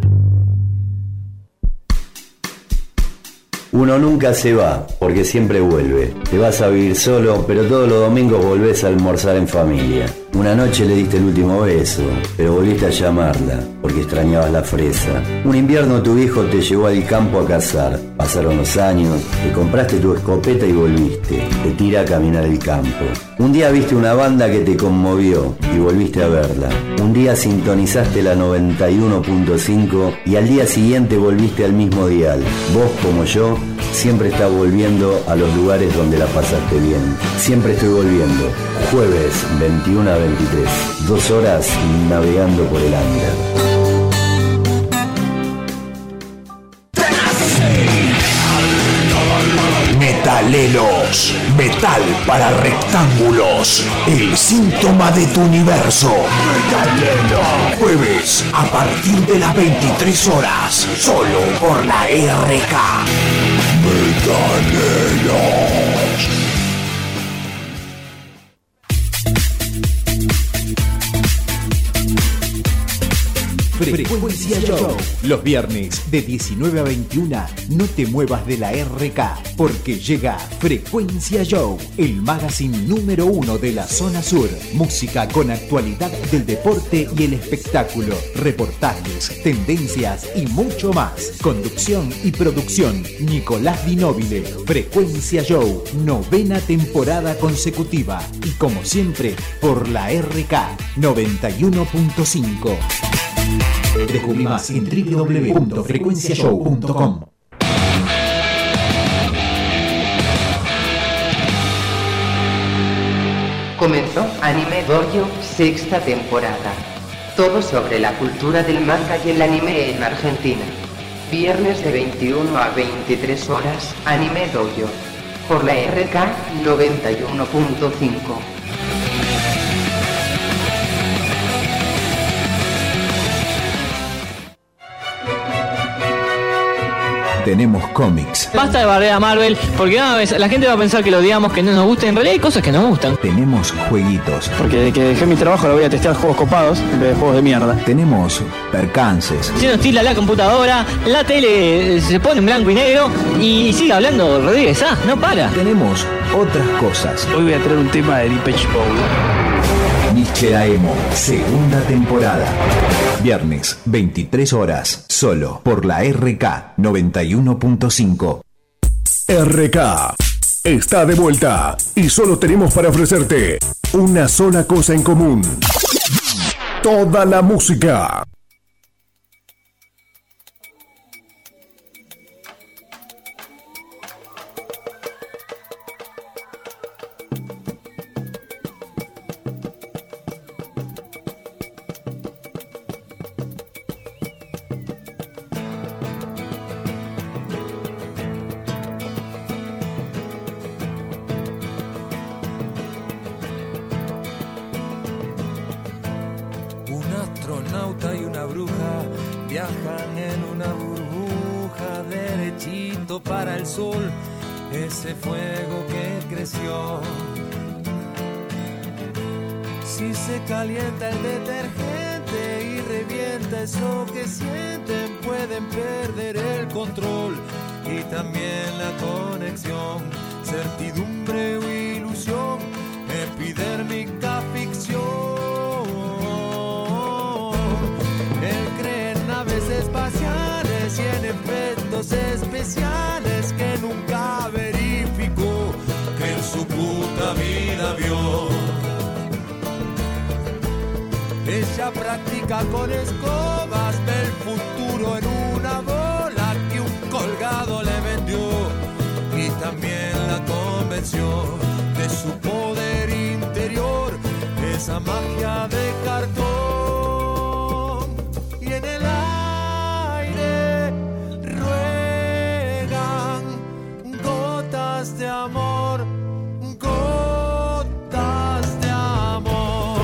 Uno nunca se va, porque siempre vuelve. Te vas a vivir solo, pero todos los domingos volvés a almorzar en familia. Una noche le diste el último beso, pero volviste a llamarla, porque extrañabas la fresa. Un invierno tu viejo te llevó al campo a cazar. Pasaron los años, te compraste tu escopeta y volviste. Te tira a caminar el campo. Un día viste una banda que te conmovió y volviste a verla. Un día sintonizaste la noventa y uno punto cinco y al día siguiente volviste al mismo dial. Vos, como yo, siempre estás volviendo a los lugares donde la pasaste bien. Siempre estoy volviendo. Jueves veintiuno a veintitrés. Dos horas navegando por el under. Metaleros, metal para rectángulos, el síntoma de tu universo. Metalero. Jueves a partir de las veintitrés horas, solo por la R K. Metaleros. Frecuencia Show. Los viernes de diecinueve a veintiuno, no te muevas de la R K, porque llega Frecuencia Show, el magazine número uno de la zona sur. Música con actualidad del deporte y el espectáculo, reportajes, tendencias y mucho más. Conducción y producción, Nicolás Di Nobile. Frecuencia Show, novena temporada consecutiva. Y como siempre, por la R K noventa y uno punto cinco. Descubrí más en doble u doble u doble u punto frecuencia show punto com. Comenzó Anime Dojo, sexta temporada. Todo sobre la cultura del manga y el anime en Argentina. Viernes de veintiuna a veintitrés horas, Anime Dojo. Por la R K noventa y uno punto cinco. Tenemos cómics. Basta de barrer a Marvel, porque una vez la gente va a pensar que lo odiamos, que no nos gusta. En realidad hay cosas que nos gustan. Tenemos jueguitos. Porque de que dejé mi trabajo lo voy a testear juegos copados en vez de juegos de mierda. Tenemos percances. Se nos tira la computadora, la tele se pone en blanco y negro y sigue hablando Rodríguez. Ah, no para. Tenemos otras cosas. Hoy voy a traer un tema de Depeche Mode. Níspera Emo, segunda temporada. Viernes, veintitrés horas, solo por la R K noventa y uno punto cinco. R K está de vuelta y solo tenemos para ofrecerte una sola cosa en común. Toda la música. Para el sol, ese fuego que creció. Si se calienta el detergente y revienta eso que sienten, pueden perder el control y también la conexión. Certidumbre o ilusión, epidérmica ficción. Él cree en naves espaciales y en efectos especiales que nunca verificó, que en su puta vida vio. Ella practica con escobas, ve el futuro en una bola que un colgado le vendió y también la convenció de su poder interior, esa magia de cartón. Y en el aire ruegan gotas de amor, gotas de amor.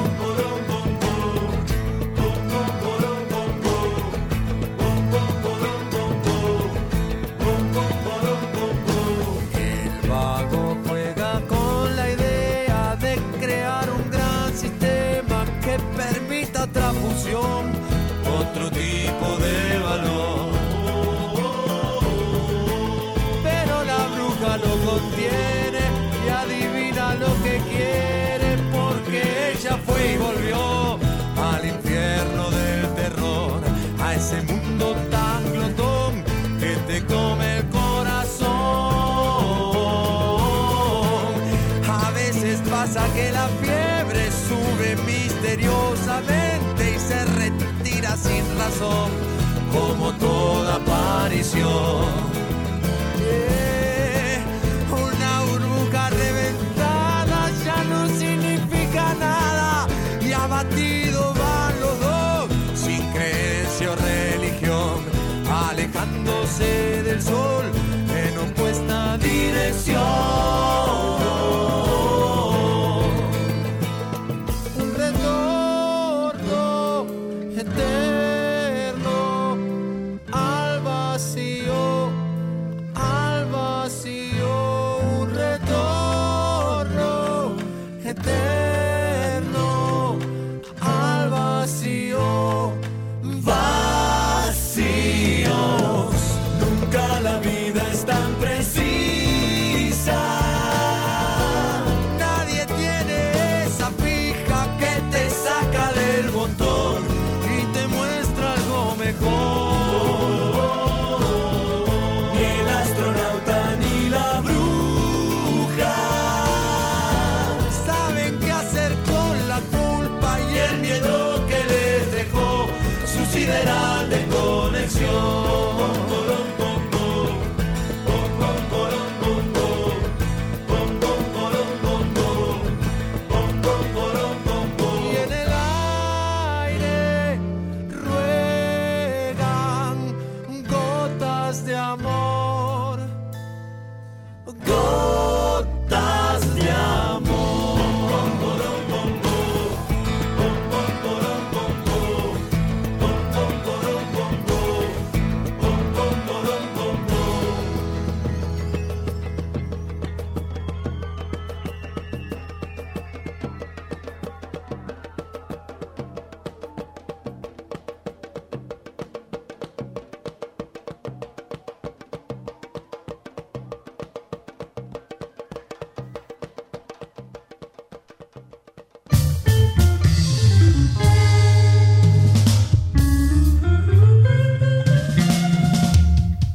El vago juega con la idea de crear un gran sistema que permita otra fusión, otro tipo de valor. Pero la bruja lo contiene y adivina lo que quiere, porque ella fue y volvió al infierno del terror, a ese mundo tan glotón que te come el corazón. A veces pasa que la fiebre sube misteriosamente y se retira sin razón, como toda aparición. Yeah. Una burbuja reventada ya no significa nada, y abatido van los dos, sin creencia o religión, alejándose del sol en opuesta dirección. Un retorno eterno al vacío, al vacío, un retorno eterno al vacío, vacíos. Nunca la vida es tan precisa. Nadie tiene esa fija que te saca del motor y te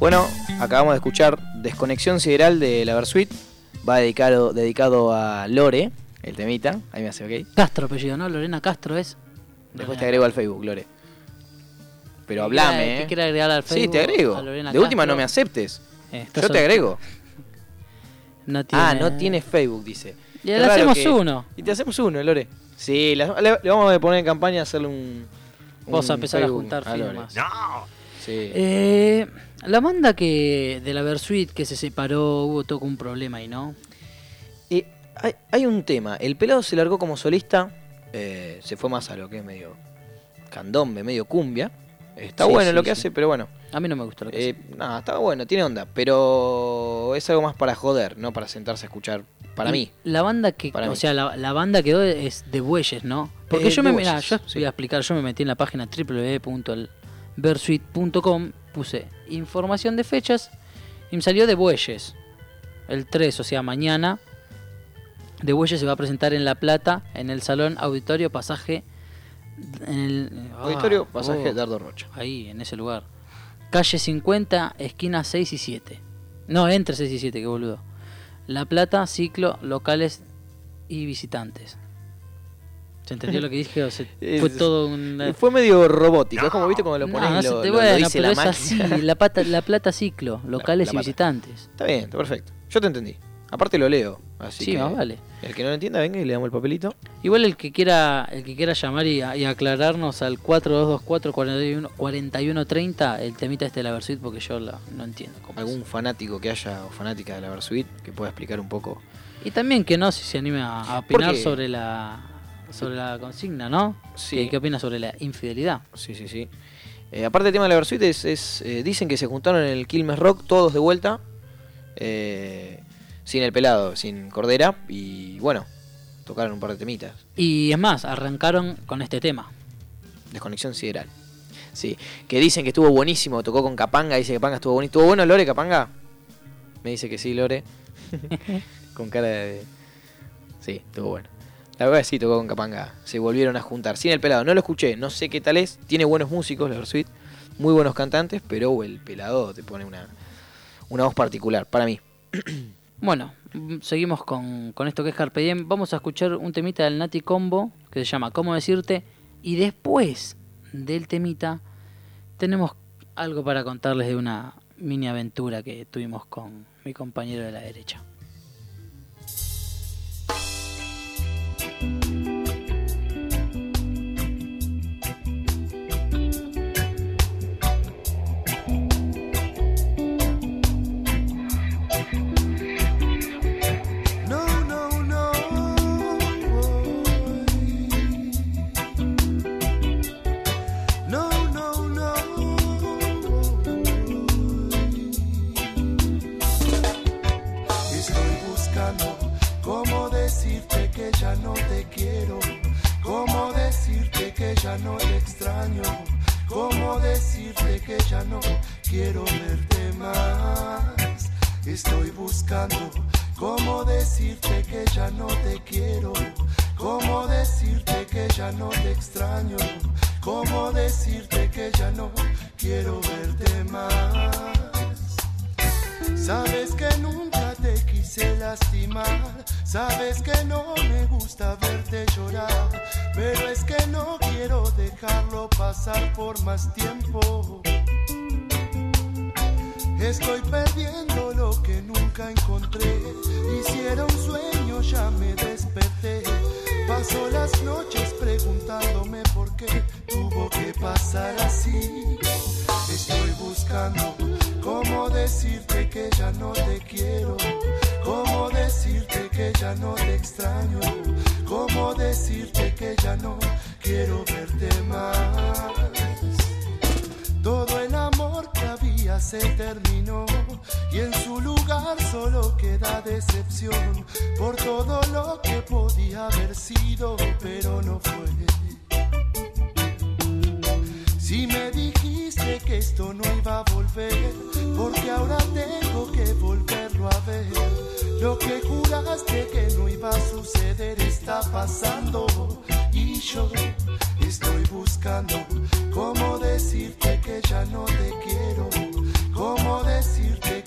Bueno, acabamos de escuchar Desconexión Sideral de la Versuit. Va dedicado, dedicado a Lore, el temita. Ahí me hace ok. Castro apellido, ¿no? Lorena Castro es. Después te agrego al Facebook, Lore. Pero hablame, ¿eh? ¿Qué quiere agregar al Facebook? Sí, te agrego. De última no me aceptes. Eh, Yo te agrego. No tiene... Ah, no tiene Facebook, dice. Y le hacemos que... uno. Y te hacemos uno, Lore. Sí, le, le, le vamos a poner en campaña a hacerle un... Vamos a empezar Facebook a juntar a firmas. ¡No! Sí. Eh, la banda que de la Versuit que se separó, hubo todo un problema ahí, ¿no? Eh, hay, hay un tema. El Pelado se largó como solista. Eh, se fue más a lo que es medio candombe, medio cumbia. Está Sí, bueno sí, lo que sí. hace, pero bueno. A mí no me gusta lo que Eh, nada, está bueno, tiene onda. Pero es algo más para joder, no para sentarse a escuchar. Para Y mí. La banda que, Para o mí. sea, la, la banda quedó es de Bueyes, ¿no? Porque Eh, yo de me, Bueyes, mirá, yo sí. voy a explicar, yo me metí en la página doble u doble u doble u punto versuit punto com, puse información de fechas y me salió de Bueyes. El tres, o sea, mañana, de Bueyes se va a presentar en La Plata, en el Salón Auditorio Pasaje. En el, Auditorio ah, Pasaje oh, Dardo Rocha. Ahí, en ese lugar. Calle cincuenta, esquina seis y siete. No, entre seis y siete, qué boludo. La Plata, ciclo, locales y visitantes. ¿Se entendió lo que dije? O se, fue Es- todo un... Fue medio robótico. Es como viste cuando lo pones No, no y se lo, te- lo- lo bueno, dice pero la es máquina. así, la, pata, la Plata ciclo, locales La y Pata. visitantes. Está bien, está perfecto. Yo te entendí. Aparte lo leo. Así Sí, que más vale. el que no lo entienda, venga y le damos el papelito. Igual el que quiera el que quiera llamar y, y aclararnos al cuatro dos dos cuatro, cuatro uno, cuatro uno tres cero, el temita este de la Versuit, porque yo la, no entiendo cómo es. Algún fanático que haya o fanática de la Versuit que pueda explicar un poco. Y también que no, si se anime a, a ¿Por opinar qué? sobre la sobre la consigna, ¿no? Sí. ¿Qué, qué opina sobre la infidelidad? Sí, sí, sí. Eh, aparte del tema de la Versuit, es, es, eh, dicen que se juntaron en el Quilmes Rock todos de vuelta. Eh, sin el Pelado, sin Cordera. Y bueno, tocaron un par de temitas. Y es más, arrancaron con este tema. Desconexión Sideral. Sí, que dicen que estuvo buenísimo. Tocó con Capanga, dice que Capanga estuvo buenísimo. ¿Estuvo bueno, Lore, Capanga? Me dice que sí, Lore. Con cara de... Sí, estuvo bueno. La verdad es que sí, tocó con Capanga. Se volvieron a juntar. Sin el Pelado, no lo escuché, no sé qué tal es. Tiene buenos músicos, la Versuit. Muy buenos cantantes, pero el Pelado te pone una, una voz particular, para mí. Bueno, mm, seguimos con, con esto que es Carpe Diem. Vamos a escuchar un temita del Nati Combo que se llama ¿Cómo decirte? Y después del temita tenemos algo para contarles de una mini aventura que tuvimos con mi compañero de la derecha. No, no, no. No, no, no. Estoy buscando cómo decirte que ya no te quiero, cómo decirte que ya no te extraño, cómo decirte que ya no quiero verte más. Estoy buscando cómo decirte que ya no te quiero, cómo decirte que ya no te extraño, cómo decirte que ya no quiero verte más. Sabes que nunca te quise lastimar, sabes que no me gusta verte llorar, pero es que no quiero dejarlo pasar por más tiempo. Estoy perdiendo lo que nunca encontré, y si era un sueño ya me desperté. Paso las noches preguntándome por qué tuvo que pasar así. Estoy buscando cómo decirte que ya no te quiero, cómo decirte que ya no te extraño, cómo decirte que ya no quiero verte más. Todo el amor que había se terminó y en su lugar solo queda decepción por todo lo que podía haber sido, pero no fue. Si me dijiste que esto no iba a volver, porque ahora tengo que volverlo a ver. Lo que juraste que no iba a suceder está pasando, y yo estoy buscando cómo decirte que ya no te quiero, cómo decirte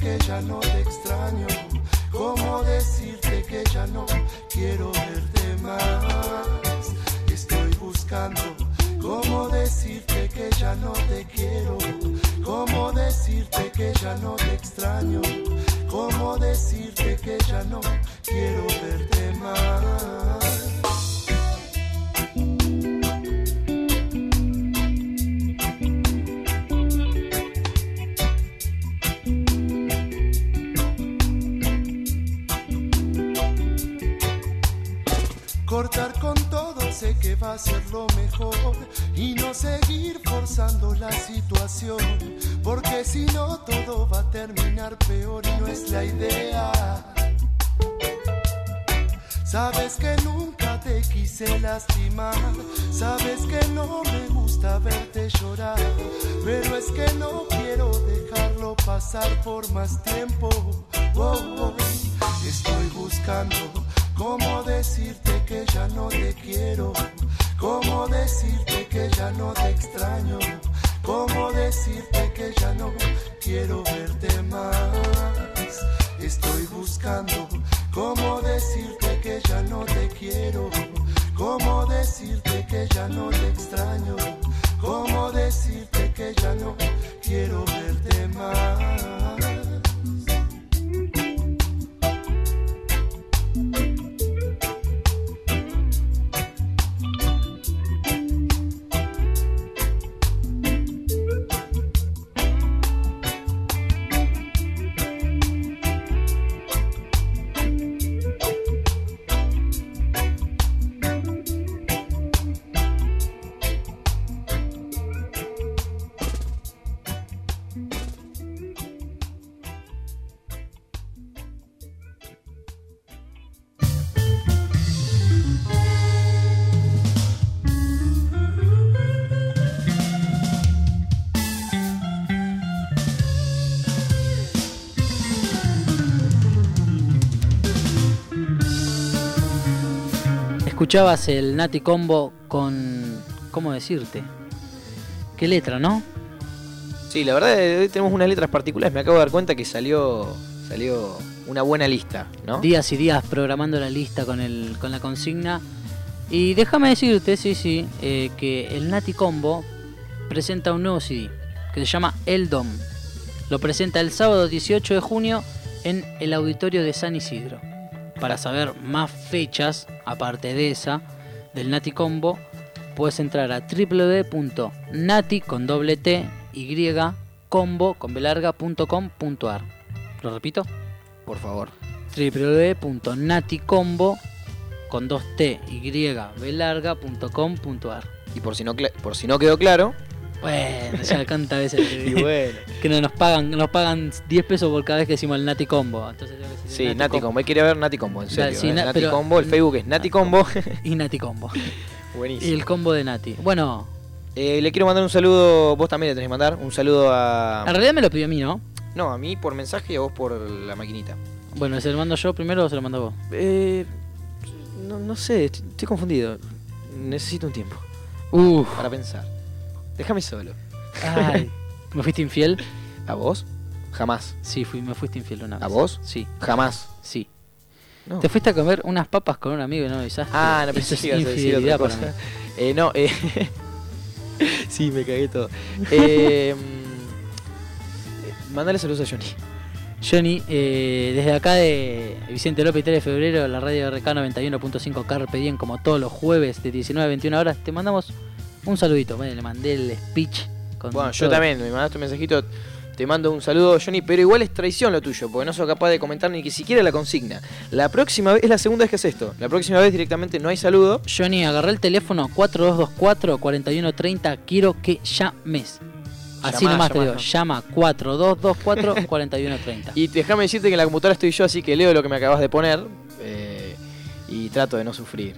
que ya no te extraño? ¿Cómo decirte que ya no quiero verte más? Estoy buscando cómo decirte que ya no te quiero. Cómo decirte que ya no te extraño. Cómo decirte que ya no quiero verte más. Cortar con todo sé que va a ser lo mejor y no seguir forzando la situación, porque si no todo va a terminar peor y no es la idea. Sabes que nunca te quise lastimar, sabes que no me gusta verte llorar, pero es que no quiero dejarlo pasar por más tiempo. Oh, oh. Estoy buscando cómo decirte que ya no te quiero, cómo decirte que ya no te extraño, cómo decirte que ya no quiero verte más. Estoy buscando cómo decirte que ya no te quiero, cómo decirte que ya no te extraño, cómo decirte que ya no quiero verte más. Escuchabas el Nati Combo con... ¿cómo decirte? ¿Qué letra, no? Sí, la verdad hoy tenemos unas letras particulares. Me acabo de dar cuenta que salió salió una buena lista, ¿no? Días y días programando la lista con el con la consigna. Y déjame decirte, sí, sí, eh, que el Nati Combo presenta un nuevo C D que se llama El Dom. Lo presenta el sábado dieciocho de junio en el auditorio de San Isidro. Para saber más fechas, aparte de esa, del Nati Combo, puedes entrar a w w w punto nati con doble t y combo con b larga punto com punto a r. ¿Lo repito? Por favor. w w w punto naticombo con dos t y b larga punto com punto a r. Y por si no por si no quedó claro, bueno, ya canta a veces y bueno. que no nos pagan, nos pagan diez pesos por cada vez que decimos el Nati Combo. Entonces, sí, Nati, Nati Combo. Hay que ir a ver Nati Combo, en serio. Sí, ¿eh? na, Nati pero, Combo, el Facebook es Nati Combo. Y Nati Combo. Buenísimo. Y el combo de Nati. Bueno. Eh, le quiero mandar un saludo, vos también le tenés que mandar un saludo a... En realidad me lo pidió a mí, ¿no? No, a mí por mensaje y a vos por la maquinita. Bueno, ¿se lo mando yo primero o se lo mando vos? Eh, no, no sé, estoy, estoy confundido. Necesito un tiempo. Uf. Para pensar. Déjame solo. Ay, ¿me fuiste infiel? ¿A vos? Jamás. Sí, fui, me fuiste infiel una vez. ¿A vos? Sí. Jamás. Sí. No. Te fuiste a comer unas papas con un amigo y no me avisaste. Ah, no Eso pensé es que ibas a decir infidelidad otra para cosa. mí. Eh, no, eh... sí, me cagué todo. Eh... Mándale saludos a Johnny. Johnny, eh, desde acá de Vicente López, tres de febrero, la radio R K noventa y uno punto cinco Carpe Diem, como todos los jueves de diecinueve a veintiuna horas, te mandamos un saludito. Le mandé el speech. Con bueno, todo. Yo también, me mandaste un mensajito, te mando un saludo, Johnny, pero igual es traición lo tuyo, porque no soy capaz de comentar ni que siquiera la consigna. La próxima vez, es la segunda vez que haces esto, la próxima vez directamente no hay saludo. Johnny, agarré el teléfono cuatro dos dos cuatro, cuatro uno tres cero, quiero que llames. Así Llamá, nomás te llamá, digo, no. llama cuatro dos dos cuatro, cuatro uno tres cero. Y déjame decirte que en la computadora estoy yo, así que leo lo que me acabas de poner eh, y trato de no sufrir.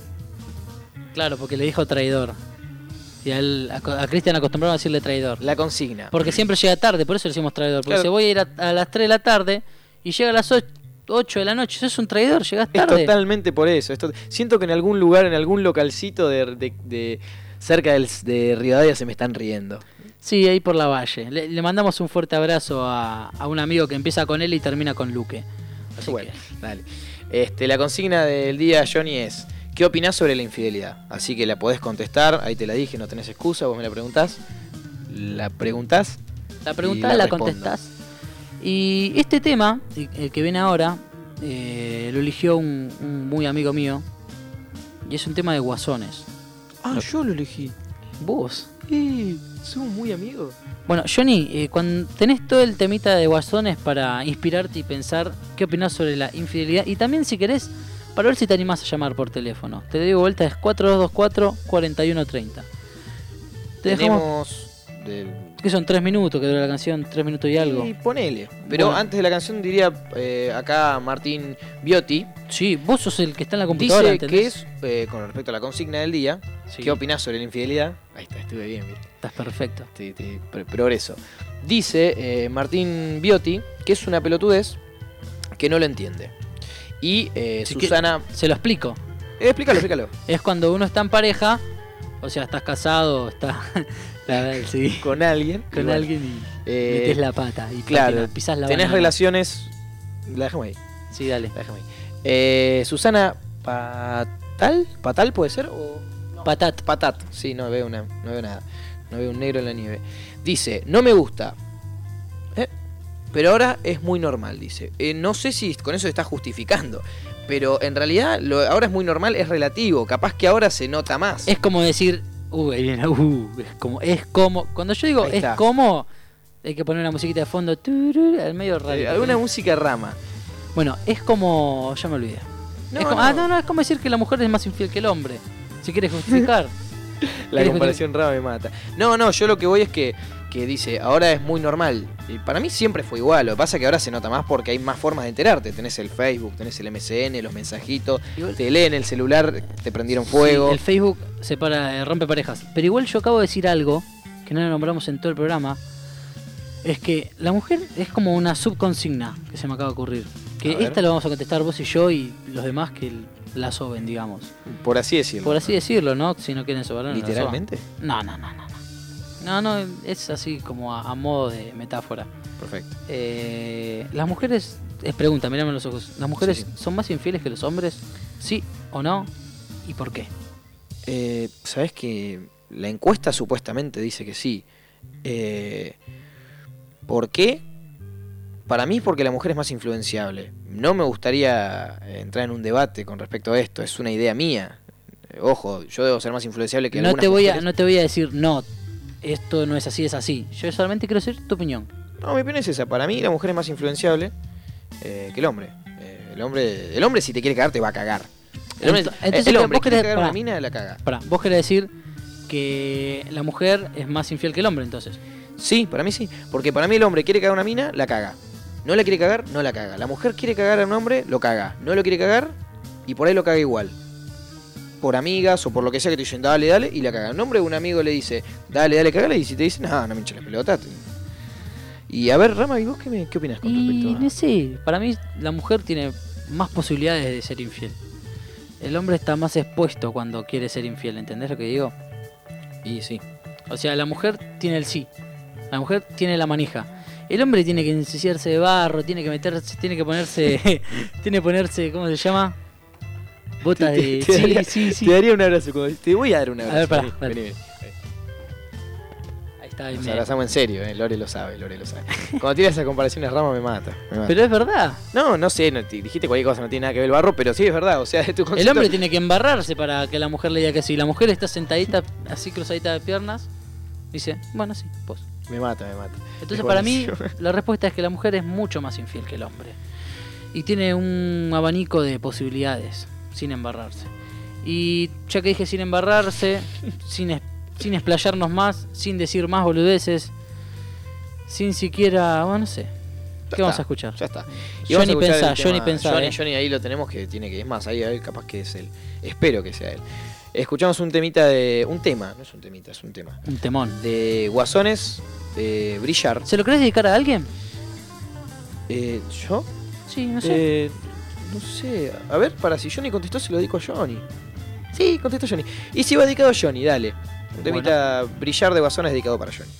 Claro, porque le dijo traidor. Y a, él, a, a Cristian acostumbraron a decirle traidor. La consigna. Porque siempre llega tarde, por eso le decimos traidor. Porque Claro. se voy a ir a, a las tres de la tarde y llega a las ocho de la noche. Sos un traidor, llegás Es tarde. totalmente por eso. Esto, siento que en algún lugar, en algún localcito de, de, de, cerca del, de Rivadavia se me están riendo. Sí, ahí por la Valle. Le, le mandamos un fuerte abrazo a, a un amigo que empieza con él y termina con Luque. Así bueno, que... dale. Este, la consigna del día, Johnny, es ¿qué opinás sobre la infidelidad? Así que la podés contestar, ahí te la dije, no tenés excusa, vos me la preguntás. La preguntás. La preguntás, la, la contestás. Y este tema, el que viene ahora, eh, lo eligió un, un muy amigo mío. Y es un tema de guasones. Ah, lo, yo lo elegí. ¿Vos? Sí, somos muy amigos. Bueno, Johnny, eh, cuando tenés todo el temita de guasones para inspirarte y pensar qué opinás sobre la infidelidad. Y también, si querés, para ver si te animás a llamar por teléfono. Te digo vuelta, es cuatro dos dos cuatro, cuatro uno tres cero. Te Tenemos... De... que son tres minutos que dura la canción, tres minutos y algo. Y ponele. Pero bueno, antes de la canción diría eh, acá Martín Biotti. Sí, vos sos el que está en la computadora. Dice ¿entendés? que es, eh, con respecto a la consigna del día, sí. ¿Qué opinás sobre la infidelidad? Ahí está, estuve bien, ¿viste? Estás perfecto. Sí, sí, progreso. Dice eh, Martín Biotti que es una pelotudez que no lo entiende. Y eh, si Susana... Se lo explico. Eh, explícalo, explícalo. Es cuando uno está en pareja, o sea, estás casado, está... La, sí. Con alguien. Con igual. alguien y eh, metes la pata y claro, pisás la tenés banana. relaciones. La dejamos ahí. Sí, dale. La dejamos ahí. Eh, Susana Patal, Patal puede ser o no. Patat. Patat. Sí, no veo una, no veo nada. No veo un negro en la nieve. Dice, no me gusta. ¿Eh? Pero ahora es muy normal, dice. Eh, no sé si con eso se está justificando. Pero en realidad lo, ahora es muy normal, es relativo. Capaz que ahora se nota más. Es como decir. Uh, uh, es como, es como, cuando yo digo es como, hay que poner una musiquita de fondo, turur, al medio raro. Eh, alguna música rama. Bueno, es como, ya me olvidé. No, es como, no. Ah, no, no, es como decir que la mujer es más infiel que el hombre. Si quieres justificar. La comparación rama me mata. No, no, yo lo que voy es que, que dice, ahora es muy normal. Y para mí siempre fue igual. Lo que pasa es que ahora se nota más porque hay más formas de enterarte. Tenés el Facebook, tenés el M S N, los mensajitos, igual, te leen el celular, te prendieron fuego. Sí, el Facebook separa, rompe parejas. Pero igual yo acabo de decir algo que no lo nombramos en todo el programa. Es que la mujer es como una subconsigna que se me acaba de ocurrir. Que esta lo vamos a contestar vos y yo y los demás que la soben, digamos. Por así decirlo. Por así decirlo, ¿no? Si no quieren sobarla. ¿Literalmente? No, no, no, no. No, no, es así como a, a modo de metáfora. Perfecto. Eh, las mujeres, es pregunta, mírame en los ojos. ¿Las mujeres sí, sí. son más infieles que los hombres? ¿Sí o no? ¿Y por qué? Eh, ¿Sabés que la encuesta supuestamente dice que sí? Eh, ¿Por qué? Para mí porque la mujer es más influenciable. No me gustaría entrar en un debate con respecto a esto. Es una idea mía. Ojo, yo debo ser más influenciable que no algunas te voy mujeres. a, No te voy a decir no. Esto no es así, es así. Yo solamente quiero decir tu opinión. No, mi opinión es esa. Para mí la mujer es más influenciable eh, que el hombre. Eh, el hombre. El hombre si te quiere cagar te va a cagar. El hombre, Entonces, el hombre vos quiere querés, cagar pará, una mina, la caga. Pará, vos querés decir que la mujer es más infiel que el hombre, entonces. Sí, para mí sí. Porque para mí el hombre quiere cagar una mina, la caga. No la quiere cagar, no la caga. La mujer quiere cagar a un hombre, lo caga. No lo quiere cagar y por ahí lo caga igual. Por amigas o por lo que sea que te dicen dale, dale, y la caga. Un hombre un amigo le dice dale, dale, cagale, y si te dice no, no me hinches la pelota. Y a ver, Rama, ¿y vos qué, me, qué opinás con respecto Y a...? no sé, para mí la mujer tiene más posibilidades de ser infiel. El hombre está más expuesto cuando quiere ser infiel, ¿entendés lo que digo? Y sí. O sea, la mujer tiene el sí. La mujer tiene la manija. El hombre tiene que ensuciarse de barro, tiene que meterse, tiene que ponerse, tiene que ponerse, ¿cómo se llama? Botas de... Te sí, daría, sí, sí. Te daría un abrazo. Te voy a dar un abrazo. A ver, pará, vení, dale. vení, vení. Ahí está. Ahí Nos me... abrazamos en serio, eh. Lore lo sabe, Lore lo sabe. Cuando tira esas comparaciones Rama me mata, me mata. Pero es verdad. No, no sé, no, te, dijiste cualquier cosa, no tiene nada que ver el barro, pero sí es verdad, o sea, es tu concepto. El hombre tiene que embarrarse para que la mujer le diga que sí. La mujer está sentadita, así cruzadita de piernas, dice, bueno, sí, pues. Me mata, me mata. Entonces Es para mí buenísimo. la respuesta es que la mujer es mucho más infiel que el hombre. Y tiene un abanico de posibilidades, sin embarrarse. Y ya que dije sin embarrarse, sin, es, sin explayarnos más, sin decir más boludeces, sin siquiera, bueno, no sé. ¿Qué Ya vamos está, a escuchar? Ya está. Y vamos Johnny a escuchar pensá, el tema- Johnny pensá. Johnny, eh. Johnny ahí lo tenemos que tiene que, es más, ahí, ahí capaz que es él. Espero que sea él. Escuchamos un temita de. Un tema, no es un temita, es un tema. Un temón. De Guasones, de Brillar. ¿Se lo querés dedicar a alguien? Eh, ¿Yo? Sí, no sé. Eh, no sé. A ver, para si Johnny contestó, se lo dedico a Johnny. Sí, contestó Johnny. Y si va dedicado a Johnny, dale. Un temita Brillar de Guasón es dedicado para Johnny.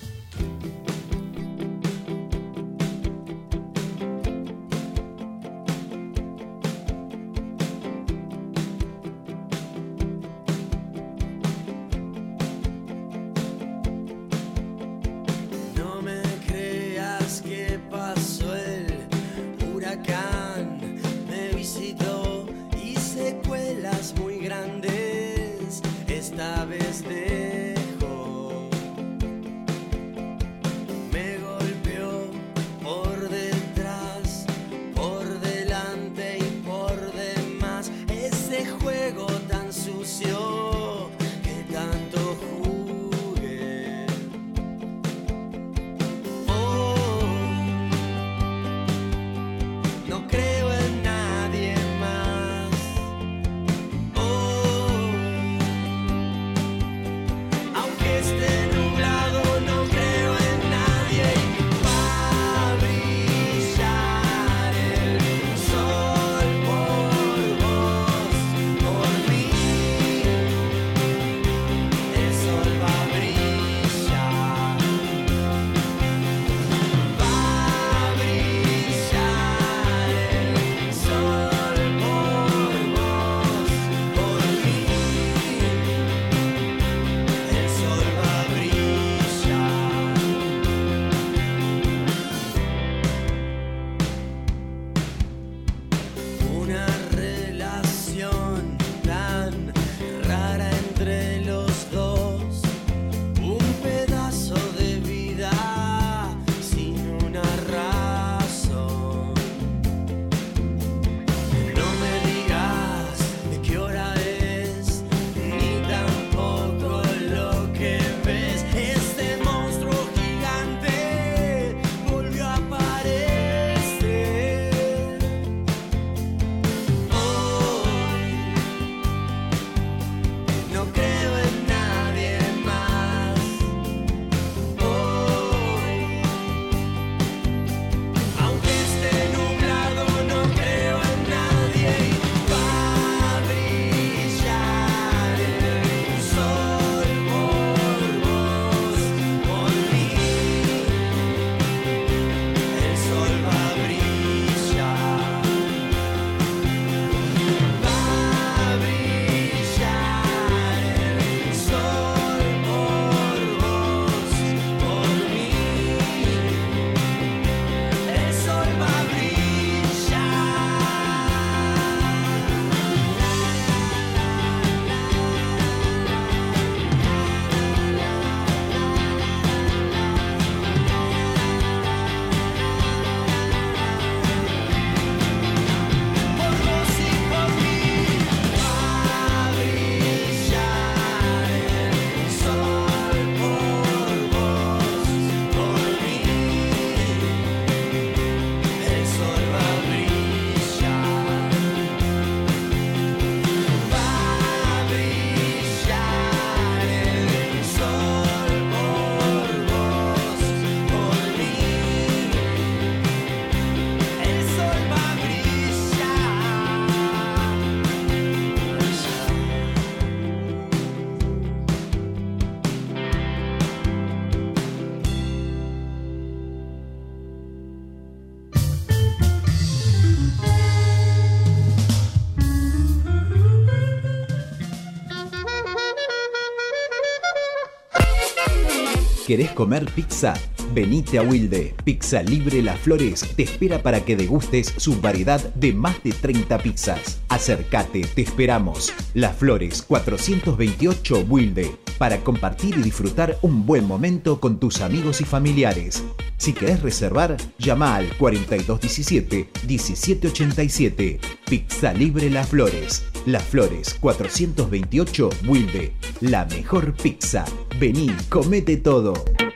¿Querés comer pizza? Venite a Wilde. Pizza Libre Las Flores te espera para que degustes su variedad de más de treinta pizzas. Acércate, te esperamos. Las Flores cuatrocientos veintiocho Wilde, para compartir y disfrutar un buen momento con tus amigos y familiares. Si querés reservar, llama al cuarenta y dos diecisiete, diecisiete ochenta y siete. Pizza Libre Las Flores. Las Flores cuatrocientos veintiocho Wilde. La mejor pizza. Vení, comete todo.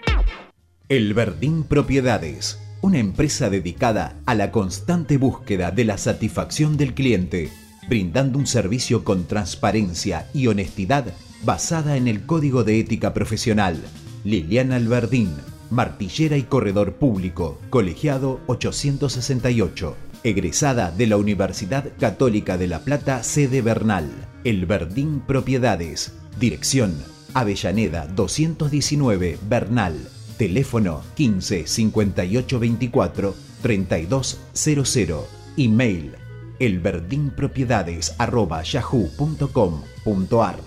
El Verdín Propiedades, una empresa dedicada a la constante búsqueda de la satisfacción del cliente, brindando un servicio con transparencia y honestidad basada en el Código de Ética Profesional. Liliana Alberdín, martillera y corredor público, colegiado ochocientos sesenta y ocho, egresada de la Universidad Católica de La Plata, sede Bernal. El Verdín Propiedades, dirección Avellaneda doscientos diecinueve, Bernal. Teléfono quince cincuenta y ocho veinticuatro treinta y dos cero cero. Email elverdinpropiedades arroba yahoo punto com punto ar.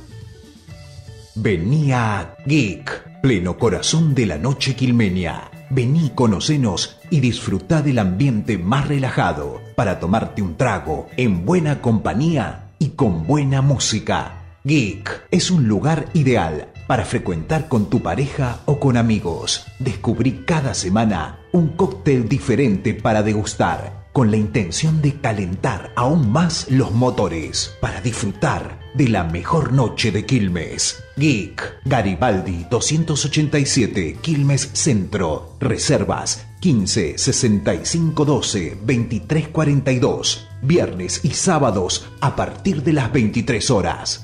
Venía Geek, pleno corazón de la noche quilmenia. Vení, conocenos y disfrutá del ambiente más relajado para tomarte un trago en buena compañía y con buena música. Geek es un lugar ideal para frecuentar con tu pareja o con amigos. Descubrí cada semana un cóctel diferente para degustar, con la intención de calentar aún más los motores para disfrutar de la mejor noche de Quilmes. Geek, Garibaldi doscientos ochenta y siete, Quilmes Centro. Reservas quince sesenta y cinco doce veintitrés cuarenta y dos. Viernes y sábados a partir de las veintitrés horas.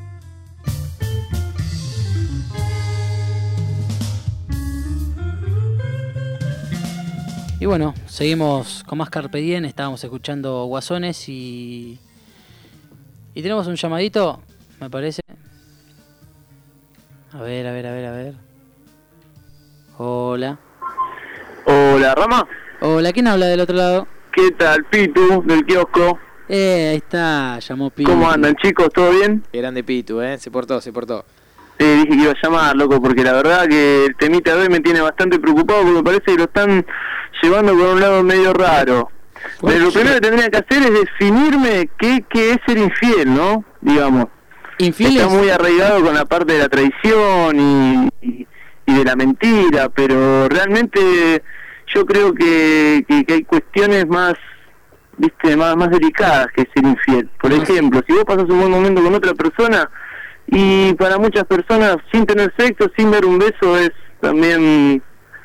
Y bueno, seguimos con más Carpe Diem, estábamos escuchando Guasones y... Y tenemos un llamadito, me parece. A ver, a ver, a ver, a ver. Hola. Hola, Rama. Hola, ¿quién habla del otro lado? ¿Qué tal, Pitu, del kiosco? Eh, ahí está, llamó Pitu. ¿Cómo andan, chicos? ¿Todo bien? Grande Pitu, ¿eh? Se portó, se portó. Sí, dije que iba a llamar, loco, porque la verdad que el temita de hoy me tiene bastante preocupado porque me parece que lo están llevando por un lado medio raro. Pero lo primero que tendría que hacer es definirme qué, qué es ser infiel, ¿no? Digamos. Infiel Está es... muy arraigado con la parte de la traición y, y, y de la mentira, pero realmente yo creo que, que, que hay cuestiones más, viste, más, más delicadas que ser infiel. Por ejemplo, si vos pasas un buen momento con otra persona y para muchas personas sin tener sexo, sin dar un beso, es también...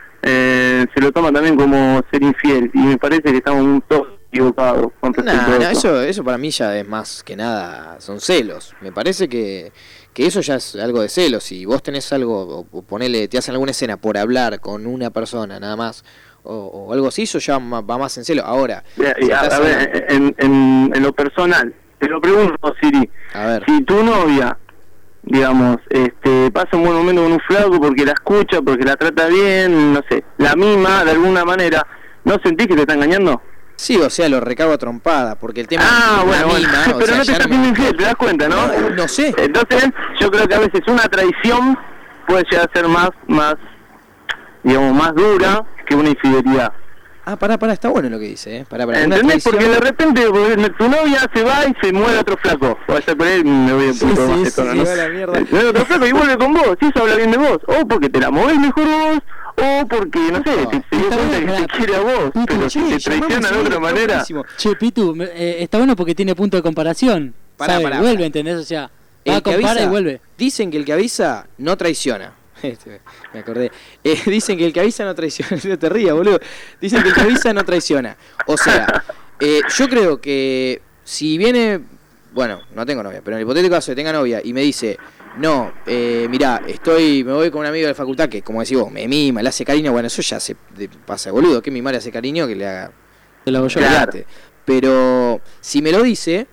Eh, se lo toma también como ser infiel y me parece que estamos todos equivocados con respecto Nah, a nah, eso. eso, eso para mí ya es más que nada, son celos. Me parece que, que eso ya es algo de celos. Si vos tenés algo, o, o ponele, te hacen alguna escena por hablar con una persona nada más, o, o algo así, eso ya va más en celo. Ahora, Ya, si y a, estás a ver, en, en, en lo personal, te lo pregunto, Siri, a ver. si tu novia, digamos, este, pasa un buen momento con un flaco porque la escucha, porque la trata bien, no sé, la mima de alguna manera, ¿no sentís que te está engañando? Sí, o sea, lo recago a trompada, porque el tema Ah, es bueno, la bueno, mima, o pero sea, no te ya estás me- siendo infiel, te das cuenta, ¿no? No, no sé. Entonces, yo creo que a veces una traición puede llegar a ser más, más, digamos, más dura que una infidelidad. Ah, pará, pará, está bueno lo que dice, ¿eh? Pará, pará. Una ¿Entendés? traición- Porque de repente porque tu novia se va y se muere otro flaco. O sea, por ahí me voy un Sí, poquito sí, más de sí, tono, se ¿no? va a la mierda. Se muere otro flaco y vuelve con vos. Si eso habla bien de vos. O porque te la movés mejor vos. O porque, no sé, te, te dio cuenta que te quiere a vos. Pero si te traiciona de otra manera. Che, Pitu, me- eh, está bueno porque tiene punto de comparación. Pará, ¿Sabe? pará, Vuelve, pará. ¿entendés? O sea, va El a que comparar avisa- y vuelve. Dicen que el que avisa no traiciona. Este, me acordé. Eh, dicen que el que avisa no traiciona. No te rías, boludo. Dicen que el que avisa no traiciona. O sea, eh, yo creo que si viene... Bueno, no tengo novia, pero en el hipotético caso de tenga novia y me dice... No, eh, mirá, estoy, me voy con un amigo de la facultad que, como decís vos, me mima, le hace cariño. Bueno, eso ya se de- pasa de boludo. Que mi madre hace cariño que le haga... Te lo hago yo. Claro. Pero si me lo dice...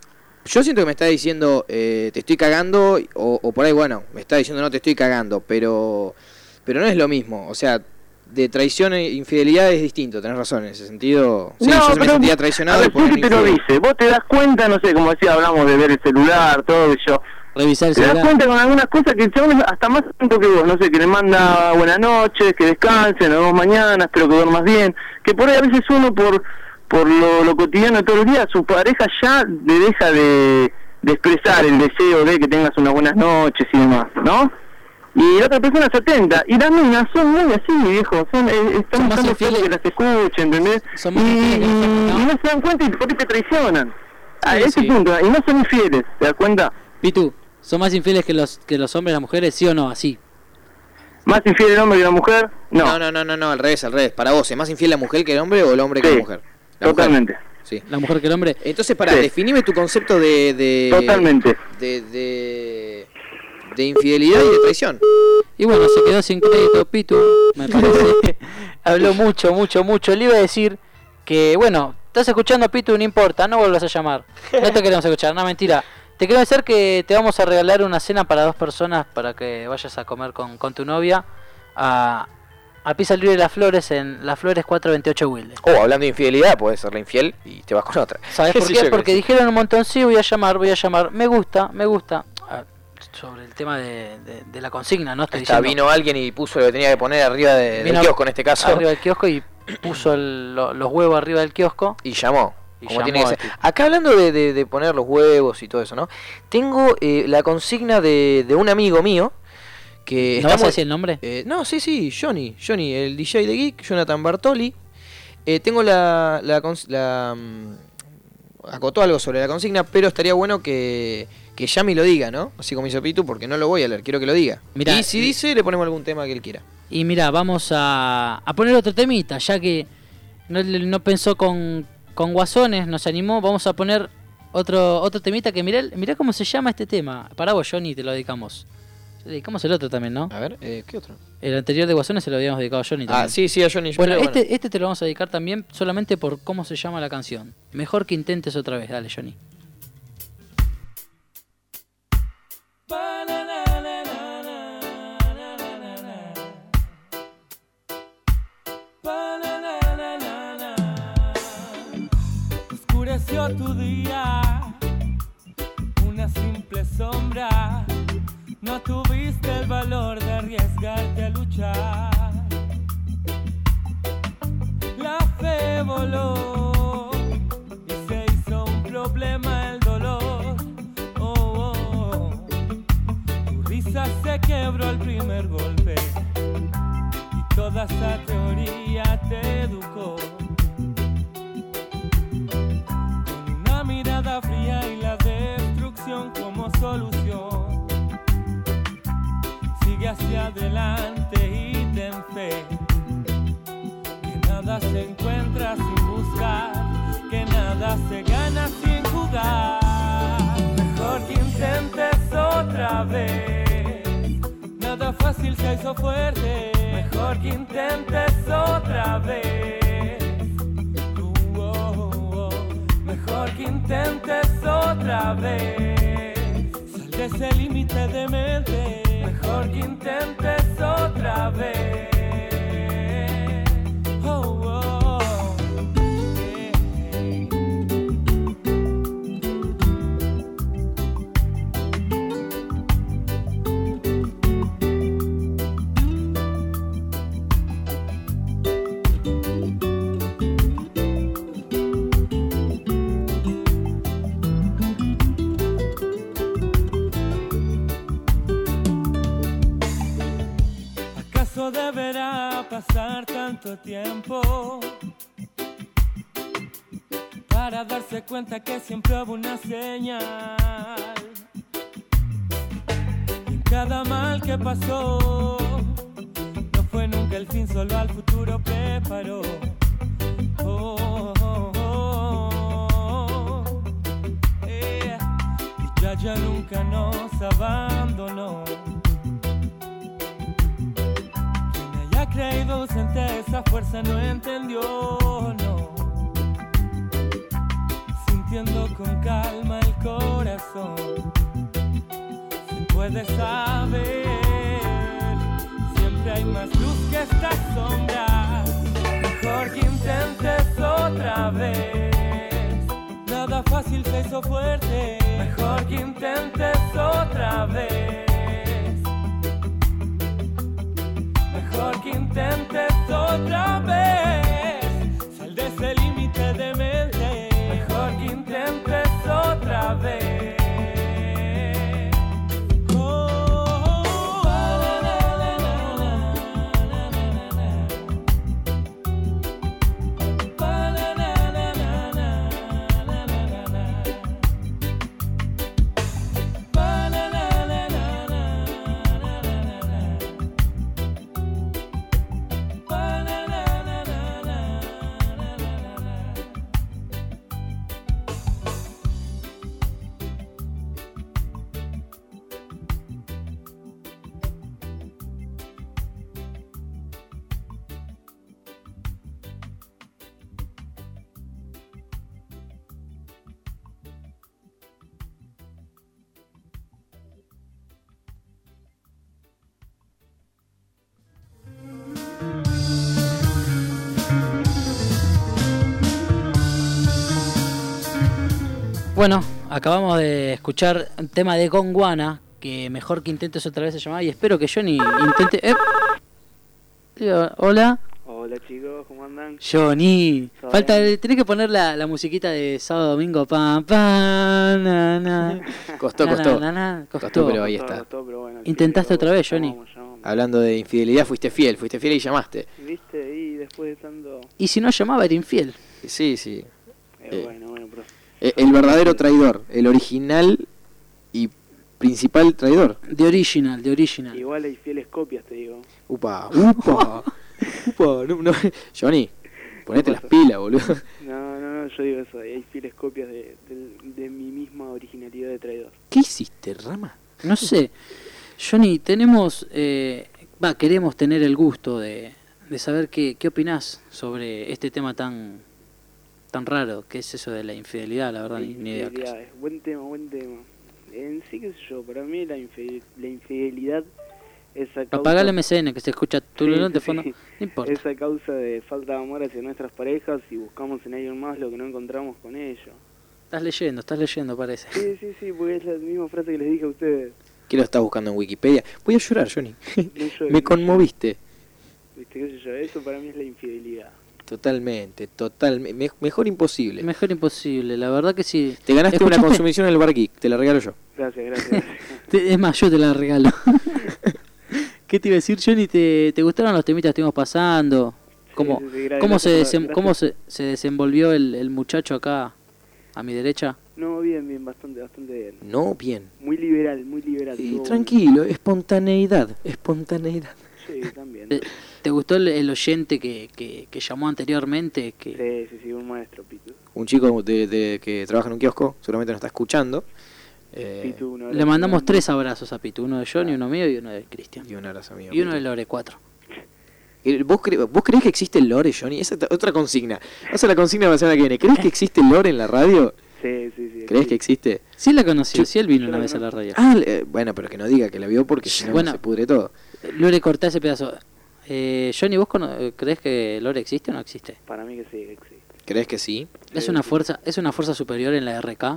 Yo siento que me está diciendo, eh, te estoy cagando, o, o por ahí, bueno, me está diciendo no te estoy cagando, pero pero no es lo mismo. O sea, de traición e infidelidad es distinto, tenés razón en ese sentido. Sí, yo se me sentía traicionado a y ver, por sí te lo dice. Vos te das cuenta, no sé, como decía, hablamos de ver el celular, todo eso. Revisar el Te das celular. cuenta con algunas cosas que el chabón es hasta más atento que vos, no sé, que le manda buenas noches, que descansen, nos vemos mañana, espero que duermas bien, que por ahí a veces uno por por lo, lo cotidiano de todos los días, su pareja ya le deja de, de expresar el deseo de que tengas unas buenas noches y demás, ¿no? Y la otra persona se atenta, y las minas son muy así, viejo, son, eh, están buscando gente que las escuche, ¿entendés? Son Y, más infieles que nosotros, y- ¿no? y no se dan cuenta y por qué te traicionan. A Sí, ese sí. punto, y no son infieles, ¿te das cuenta? Pitu, ¿son más infieles que los que los hombres y las mujeres, sí o no? Así. ¿Más infiel el hombre que la mujer? No. No, no, no, no, no, al revés, al revés. Para vos, ¿es más infiel la mujer que el hombre o el hombre que Sí, la mujer? La mujer. totalmente. Sí. La mujer que el hombre. Entonces, para, Sí. definime tu concepto de... de Totalmente. De, de, de infidelidad y de traición. Y bueno, se quedó sin crédito Pitu, me parece. Habló mucho, mucho, mucho. Le iba a decir que, bueno, estás escuchando Pitu, no importa, no vuelvas a llamar. No te queremos escuchar, no, mentira. Te quiero decir que te vamos a regalar una cena para dos personas para que vayas a comer con, con tu novia a, a Pizza Libre Las Flores en Las Flores cuatrocientos veintiocho Wilde. Oh, hablando de infidelidad, puedes serle infiel y te vas con otra. ¿Sabes por qué? Porque dijeron un montón, sí, voy a llamar, voy a llamar. Me gusta, me gusta. Ah, sobre el tema de, de, de la consigna, ¿no? Estoy Está, diciendo, vino alguien y puso lo que tenía que poner arriba de, del kiosco en este caso. Arriba del kiosco y puso el, lo, los huevos arriba del kiosco. Y llamó. Y como llamó tiene que ser. tipo. Acá hablando de, de, de poner los huevos y todo eso, ¿no? Tengo eh, la consigna de, de un amigo mío que ¿No está vas a muy- decir el nombre? Eh, no, sí, sí, Johnny, Johnny, el D J de Geek, Jonathan Bartoli. Eh, tengo la, la, cons- la mm, acotó algo sobre la consigna, pero estaría bueno que, que Yami lo diga, ¿no? Así como hizo Pitu, porque no lo voy a leer, quiero que lo diga. Mirá, y si y- dice, le ponemos algún tema que él quiera. Y mira, vamos a, a poner otro temita, ya que no, no pensó con, con Guasones, nos animó, vamos a poner otro otro temita que mirá, mirá cómo se llama este tema. Para vos, Johnny, te lo dedicamos. Le dedicamos el otro también, ¿no? A ver, eh, ¿qué otro? El anterior de Guasones se lo habíamos dedicado a Johnny también. Ah, sí, sí, a Johnny. Bueno, pero este, este te lo vamos a dedicar también solamente por cómo se llama la canción. Mejor que intentes otra vez, dale, Johnny. Oscureció tu día, una simple sombra. No tuviste el valor de arriesgarte a luchar. La fe voló y se hizo un problema el dolor. Oh, oh, oh. Tu risa se quebró al primer golpe y toda esa teoría te educó. Con una mirada fría y la destrucción como solución. Sigue hacia adelante y ten fe. Que nada se encuentra sin buscar, que nada se gana sin jugar. Mejor que intentes otra vez. Nada fácil se hizo fuerte. Mejor que intentes otra vez. Uh, oh, oh. Mejor que intentes otra vez. Sal de ese límite de mente. Mejor que intentes otra vez. Oh, oh, yeah. ¿Acaso deberá pasar tanto tiempo para darse cuenta que siempre hubo una señal? Y en cada mal que pasó, no fue nunca el fin, solo al futuro preparó. Oh, oh, oh, oh. Yeah. Y ya ya nunca nos abandonó. Creído ausente, esa fuerza no entendió, no. Sintiendo con calma el corazón, se puede saber, siempre hay más luz que esta sombra. Mejor que intentes otra vez. Nada fácil se hizo fuerte. Mejor que intentes otra vez. Mejor que intentes otra vez. Sal de ese límite de mente. Mejor que intentes otra vez. Oh, la, la, la, la, la, la, la, la. La, la, la, la, la, la, la, la, la. La, la, la, la, la, la, la, la, la. Bueno, acabamos de escuchar un tema de Gondwana, que mejor que intentes otra vez se llamaba, y espero que Johnny intente... Eh. Hola. Hola chicos, ¿cómo andan? Johnny, ¿Todo falta, bien? tenés que poner la, la musiquita de sábado domingo, pam, pam, na, na. Costó, Na, costó. na, na, costó. Costó, pero ahí está. Costó, pero bueno, Intentaste otra vez, Johnny. Hablando de infidelidad, fuiste fiel, fuiste fiel y llamaste. ¿Viste? Y después de tanto... Y si no llamaba, era infiel. Sí, sí. Eh, Eh, bueno, bueno, pero... Eh, El verdadero traidor, el original y principal traidor. De original, de original. Igual hay fieles copias, te digo. Upa, upa, upa, no, no. Johnny, ponete las pilas, boludo. No, no, no, yo digo eso, hay fieles copias de, de, de mi misma originalidad de traidor. ¿Qué hiciste, Rama? No sé. Johnny, tenemos... Eh, va, queremos tener el gusto de, de saber qué, qué opinás sobre este tema tan tan raro, que es eso de la infidelidad, la verdad, ni, ni idea. Infidelidad, es buen tema, buen tema. En sí, qué sé yo, para mí la, infidel- la infidelidad es a causa... Apagá el M C N, que se escucha tu Sí, de sí, fondo. sí. No importa. Es a causa de falta de amor hacia nuestras parejas y buscamos en alguien más lo que no encontramos con ellos. Estás leyendo, estás leyendo, parece. Sí, sí, sí, porque es la misma frase que les dije a ustedes. ¿Qué lo estás buscando en Wikipedia? Voy a llorar, Johnny. No llores, Me conmoviste. ¿Viste qué sé yo? Eso para mí es la infidelidad. Totalmente, totalmente. Mejor imposible. Mejor imposible, la verdad que sí. Te ganaste una ¿Escuchaste? consumición en el Bar Geek, te la regalo yo. Gracias, gracias. gracias. Te- es más, yo te la regalo. ¿Qué te iba a decir, Johnny? ¿Te, te gustaron los temitas que estuvimos pasando? ¿Cómo, sí, sí, gra- cómo, se, gracias por- desem- gracias. cómo se, se desenvolvió el, el muchacho acá, a mi derecha? No, bien, bien, bastante, bastante bien. No, bien. Muy liberal, muy liberal. Y estuvo tranquilo, espontaneidad, espontaneidad. bueno. Sí, también. ¿Te, te gustó el, el oyente que, que, que llamó anteriormente? Que... Sí, sí, sí, un maestro, Pitu. Un chico de, de- que trabaja en un kiosco, seguramente nos está escuchando. Eh, Pitu, un Le abrazo mandamos grande. tres abrazos a Pitu, uno de Johnny, uno mío y uno de Cristian. Y un abrazo mío. Y uno Pitu. de Lore, cuatro. Eh, ¿Vos, cre- ¿Vos creés que existe el lore, Johnny? Esa es otra consigna. Esa es la consigna de la semana que viene. ¿Crees que existe el lore en la radio? Sí, sí, sí. ¿Crees que existe? Sí la conoció, Yo- sí él vino yo una la vez a la radio. Ah, eh, bueno, pero que no diga que la vio porque si no Bueno. se pudre todo. Lore, cortá ese pedazo. Eh, Johnny, ¿vos cono- eh, crees que Lore existe o no existe? Para mí que sí, que existe. ¿Crees que sí? ¿Es una fuerza, es una fuerza superior en la R K?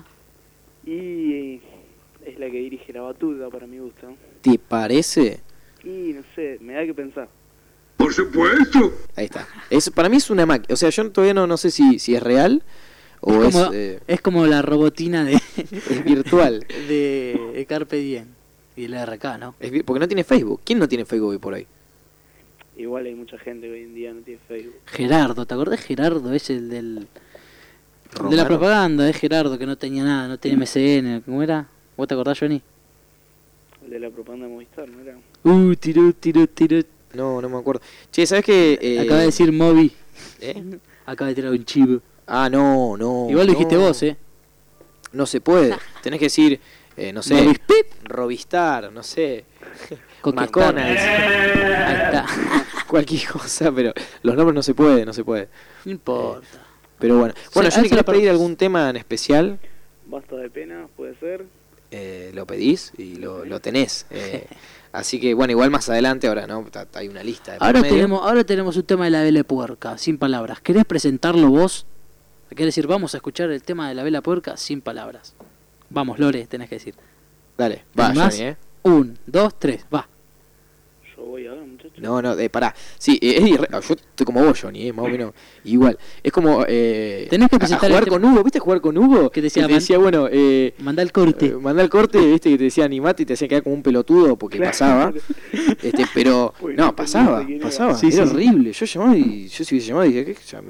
Y es la que dirige la batuta, para mi gusto. ¿Te parece? Y no sé, me da que pensar. Por supuesto. Ahí está. Es, para mí es una máquina. O sea, yo todavía no, no sé si, si es real o es, es, como, eh, es como la robotina de, es virtual. de, de Carpe Diem y la R K, ¿no? Es vi- porque no tiene Facebook. ¿Quién no tiene Facebook hoy por ahí? Igual hay mucha gente que hoy en día no tiene Facebook. Gerardo, ¿te acordás de Gerardo? Es el del, de la Romano. propaganda, es Gerardo, que no tenía nada, no tenía M C N. ¿Cómo era? ¿Vos te acordás, Johnny? El de la propaganda de Movistar, ¿no era? Uh, tiró, tiró, tiró. No, no me acuerdo. Che, ¿sabes qué? Eh, Acaba de decir Moby. ¿eh? Acaba de tirar un chivo. Ah, no, no. Igual lo no. dijiste vos, ¿eh? No se puede. Tenés que decir, eh, no sé, Movispip. Robistar, no sé, Coquetar. McDonald's, Ahí está. cualquier cosa, pero los nombres no se puede, no se puede. No importa. Pero bueno, bueno, Sí, yo a le eso quería la pedir per- algún tema en especial, Basta de pena, puede ser. eh, lo pedís y lo, lo tenés. eh, así que bueno, igual más adelante ahora, ¿no? Ta- Hay una lista. de por Ahora medio. tenemos, ahora tenemos un tema de la vela puerca, sin palabras. ¿Querés presentarlo vos? ¿Querés decir, vamos a escuchar el tema de la vela puerca sin palabras? Vamos, Lore, tenés que decir. Dale, va, ¿Animás? Johnny, ¿eh? Un, dos, tres, va. Yo voy ahora, muchachos. No, no, eh, pará. Sí, eh, es irre- yo estoy como vos, Johnny, eh, más o menos igual. Es como eh, Tenés que a- a presentar jugar el con Hugo, ¿viste jugar con Hugo? Que decía, te man- decía, bueno, eh, Mandá el corte. eh, mandá el corte, viste que te decía animate y te hacía quedar como un pelotudo porque Claro. pasaba. Este, pero Uy, no, no pasaba, entendía quién era. pasaba. Sí, era sí. horrible. Yo llamaba y yo si hubiese llamado dije, ¿qué? Ya-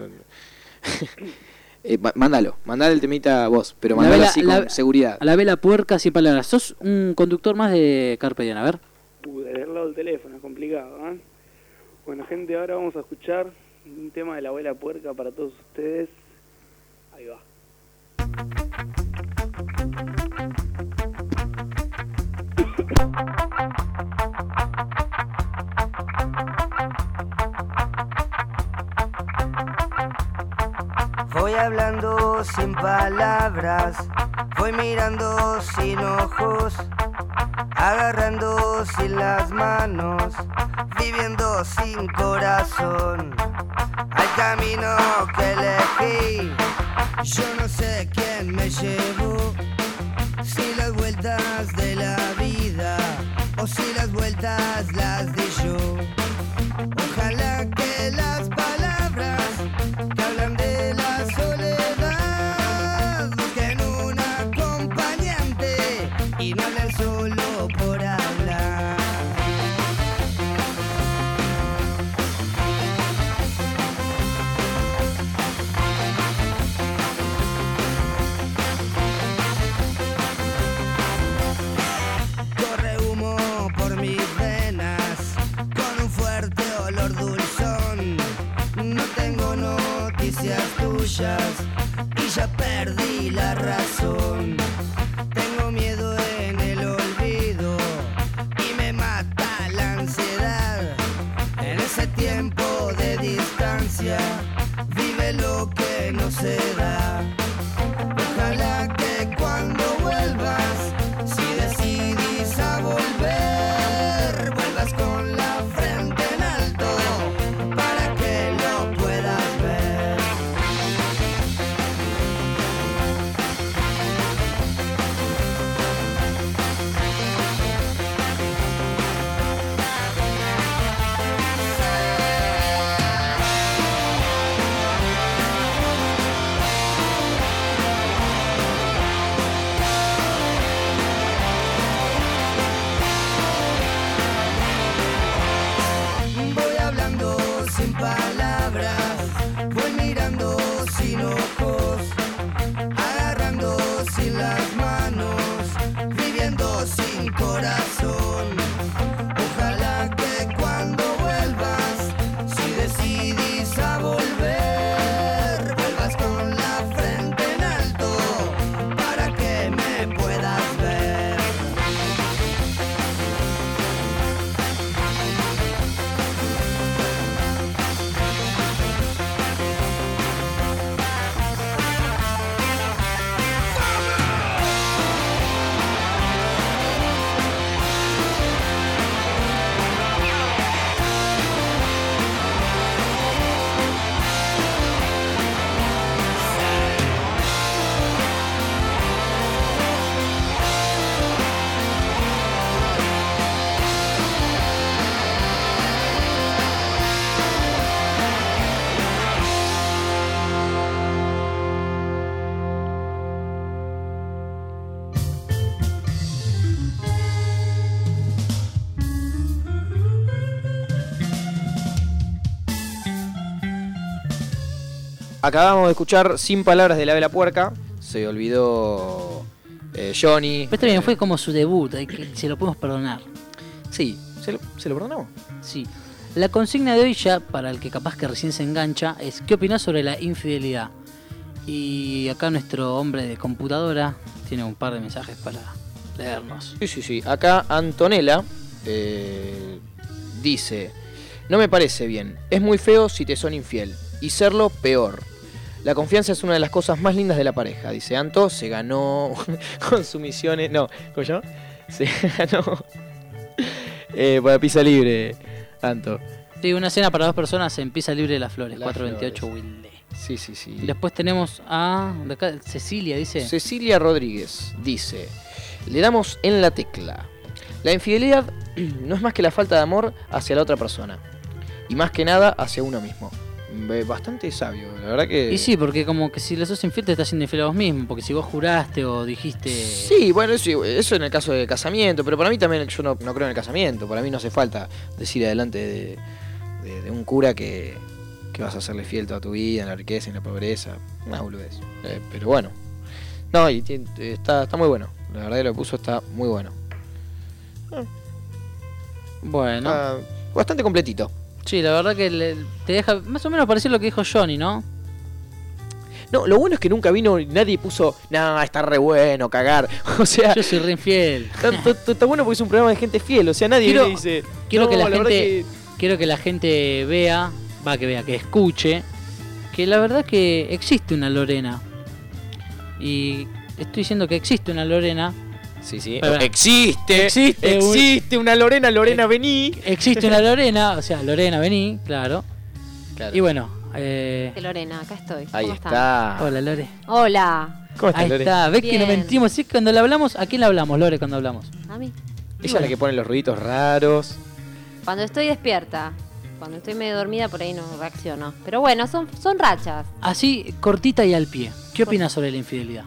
eh, ma- mándalo, mandale el temita vos, pero La mandalo vela- así la- con seguridad. A la vela puerca sin palabras. Sos un conductor más de Carpe Diem, a ver. Uh, del lado del teléfono, es complicado, ¿eh? Bueno, gente, ahora vamos a escuchar un tema de la abuela puerca para todos ustedes. Ahí va. Voy hablando sin palabras, voy mirando sin ojos, agarrando sin las manos, viviendo sin corazón. Al camino que elegí, Yo no sé quién me llevó, si las vueltas de la vida o si las vueltas las di yo. Ojalá que las palabras que hablan de la soledad busquen un acompañante y no hablen solo por hablar. Corre humo por mis venas con un fuerte olor dulzón. No tengo noticias tuyas y ya perdí la razón. Tengo miedo en el olvido y me mata la ansiedad. En ese tiempo de distancia vive lo que no se da. Ojalá que cuando vuelvas, si decidís a volver, vuelvas con la frente en alto para que lo puedas ver. Voy hablando sin palabras, voy mirando sin ojos, agarrando sin las manos, viviendo sin corazón. Ojalá que cuando vuelvas, si decidís a volver, vuelvas con la frente en alto para que me puedas ver. Acabamos de escuchar Sin Palabras de La Vela Puerca. Se olvidó eh, Johnny. Pero está bien, fue como su debut, hay que- se lo podemos perdonar. Sí, ¿se lo, se lo perdonamos? Sí. La consigna de hoy ya, para el que capaz que recién se engancha, es ¿qué opinás sobre la infidelidad? Y acá nuestro hombre de computadora tiene un par de mensajes para leernos. Sí, sí, sí. Acá Antonella eh, dice: no me parece bien. Es muy feo si te son infiel. Y serlo, peor. La confianza es una de las cosas más lindas de la pareja. Dice Anto, se ganó con sumisiones. No, ¿cómo se llama? Se ganó eh, para pizza libre, Anto. Sí, una cena para dos personas en Pizza Libre de las Flores, Las cuatrocientos veintiocho Flores. Wilde. Sí, sí, sí. Y después tenemos a de acá, Cecilia, dice. Cecilia Rodríguez dice: le damos en la tecla. La infidelidad no es más que la falta de amor hacia la otra persona. Y más que nada hacia uno mismo. Bastante sabio, la verdad que... Y sí, porque como que si le sos infiel te estás siendo infiel a vos mismo, porque si vos juraste o dijiste... Sí, bueno, eso, eso en el caso del casamiento, pero para mí también yo no, no creo en el casamiento. Para mí no hace falta decir adelante de, de, de un cura que, que vas a serle fiel toda tu vida, en la riqueza, en la pobreza. Una boludez. Eh, pero bueno. No, y tiene- está, está muy bueno. La verdad que lo que puso está muy bueno. Bueno. Está bastante completito. Sí, la verdad que le- te deja más o menos parecer lo que dijo Johnny, ¿no? No, lo bueno es que nunca vino, nadie puso, nah, está re bueno, cagar. O sea, yo soy re infiel. Está, está- está bueno porque es un programa de gente fiel, o sea, nadie Quiero- viene y dice, Quiero "No, que la, verdad gente que-". quiero que la gente vea, va que vea, que escuche, que la verdad que existe una Lorena. Y estoy diciendo que existe una Lorena. Sí, sí. Pero- Existe, existe, un- existe una Lorena, Lorena, vení. Existe una Lorena, o sea, Lorena, vení, claro. Claro. Y bueno, Eh... Lorena, acá estoy. Ahí ¿Cómo está. están? Hola, Lore. Hola. ¿Cómo estás, Ahí Lore? está. ¿Ves Bien. que no mentimos? ¿Sí? Cuando le hablamos, ¿a quién le hablamos, Lore, cuando hablamos? A mí. Ella es la que pone los ruiditos raros. Cuando estoy despierta. Cuando estoy medio dormida, por ahí no reacciono. Pero bueno, son, son rachas. Así, cortita y al pie. ¿Qué opinas sobre la infidelidad?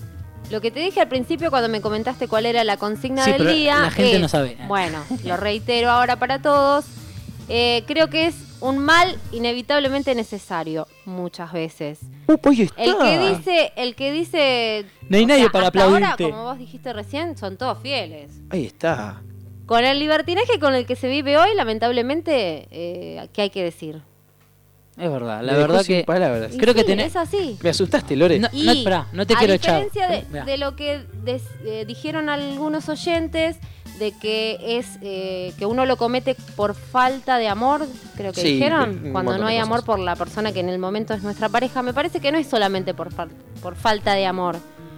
Lo que te dije al principio cuando me comentaste cuál era la consigna Sí, del pero día. la gente es, no sabe. Bueno, lo reitero ahora para todos. Eh, creo que es un mal inevitablemente necesario muchas veces. Uh, pues ahí está. El que dice, el que dice. No hay o nadie sea, para hasta ahora, aplaudirte. como vos dijiste recién, son todos fieles. Ahí está. Con el libertinaje con el que se vive hoy, lamentablemente, eh, ¿qué hay que decir? Es verdad, la Me dejó verdad sin que palabras. Y creo que sí, tenés. es así. Me asustaste, Lore. No, Y no, esperá, no te a quiero echar. diferencia de, Mirá. de lo que des- eh, dijeron algunos oyentes, de que es eh, que uno lo comete por falta de amor, creo que Sí, dijeron, un cuando montón no de hay cosas. amor por la persona que en el momento es nuestra pareja, me parece que no es solamente por, fal- por falta de amor.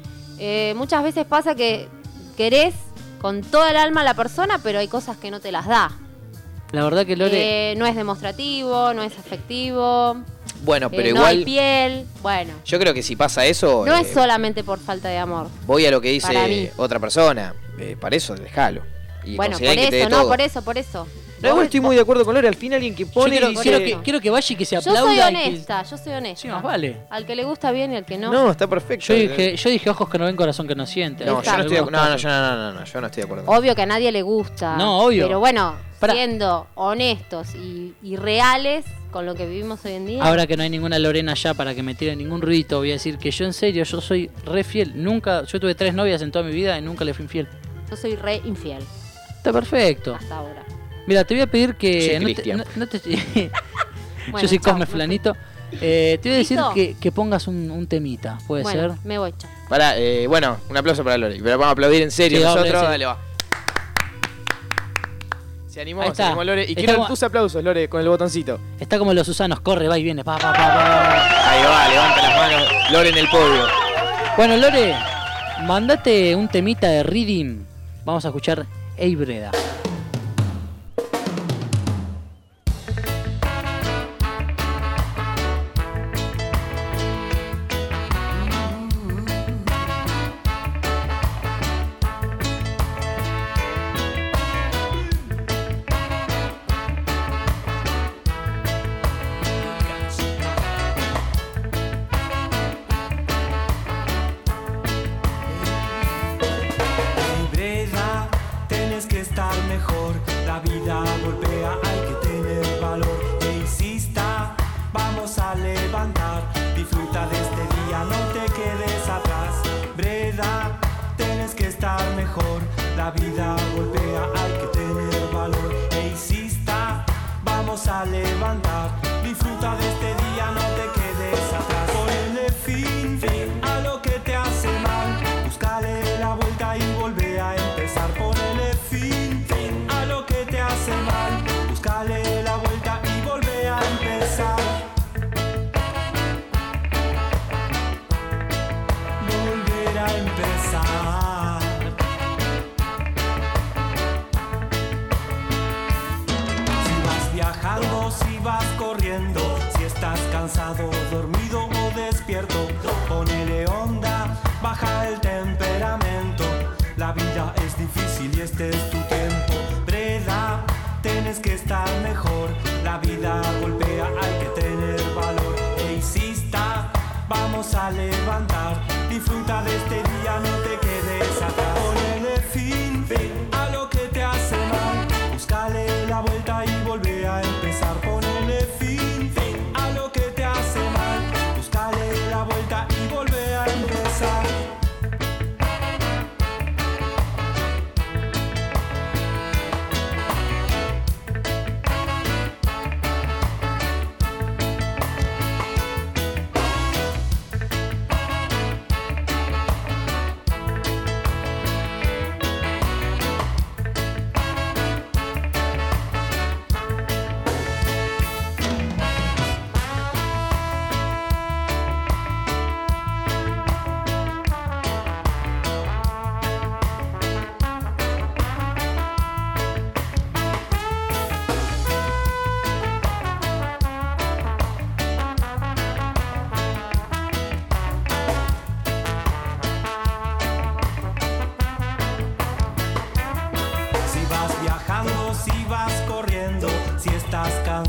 Eh, muchas veces pasa que querés con toda el alma a la persona, pero hay cosas que no te las da. La verdad que Lore. Eh, no es demostrativo, no es afectivo, Bueno, pero eh, no igual. hay piel, bueno. Yo creo que si pasa eso. No eh, es solamente por falta de amor. Voy a lo que Para mí. dice otra persona. Eh, para eso, déjalo. Y Bueno, por considerá que te dé eso, no, todo. por eso, por eso. No, igual estoy muy de acuerdo con Lore. Al fin alguien que Yo pone. quiero, dice- quiero que, quiero que vaya y que se Yo aplauda. soy y que- honesta, yo soy honesta. Sí, más vale. Al que le gusta bien y al que no. No, está perfecto. Yo dije, yo dije ojos que no ven, corazón que no siente. No, yo no, estoy de, Algunos no, no, casos. yo no, no, no, no, yo no estoy de acuerdo. Obvio que a nadie le gusta. No, obvio. Pero bueno, Pará. siendo honestos y, y reales con lo que vivimos hoy en día. Ahora que no hay ninguna Lorena allá para que me tire ningún ruidito, voy a decir que yo en serio, yo soy re fiel. Nunca, yo tuve tres novias en toda mi vida y nunca le fui infiel. Yo soy re infiel Está perfecto. hasta ahora. Mira, te voy a pedir que... Yo soy no te, Cristian. no- no te- Bueno, yo soy chao, Cosme me Flanito. Eh, te voy a decir ¿Listo? que, que pongas un, un temita, ¿puede Bueno, ser? me voy, chao. Pará, eh, bueno, un aplauso para Lore. Pero vamos a aplaudir en serio Sí, nosotros. doble, sí. Dale, va. Se animó, Ahí se está. animó Lore. Y Está quiero como- tus aplausos, Lore, con el botoncito. Está como los Susanos, corre, va y viene. Pa, pa, pa, pa. Ahí va, levanta las manos. Lore en el podio. Bueno, Lore, mandate un temita de Reading. Vamos a escuchar Ey Breda. Breda, tienes que estar mejor. La vida golpea, hay que tener valor. E insista, vamos a levantar. Disfruta de este día, no te quedes atrás. Breda, tienes que estar mejor. La vida golpea, hay que tener valor. E insista, vamos a levantar. Disfruta de este día, no te quedes atrás. Ponle fin, fin a lo que te hace mal. Búscale la vuelta y volvé a empezar. Ponele fin, fin a lo que te hace mal. Búscale la vuelta y volvé a empezar. Volver a empezar. Si vas viajando, si vas corriendo, si estás cansado, dormido o despierto, ponele onda, baja el temperamento. La vida es difícil y este es tu tiempo. Breda, tienes que estar mejor. La vida golpea, hay que tener valor. E insista, vamos a levantar. Disfruta de este día, no te quedes atrás. Ponele fin, fin a lo que te hace mal. Búscale la vuelta y volvé a empezar. Ponele fin, fin a lo que te hace mal. Búscale la vuelta y volvé a empezar.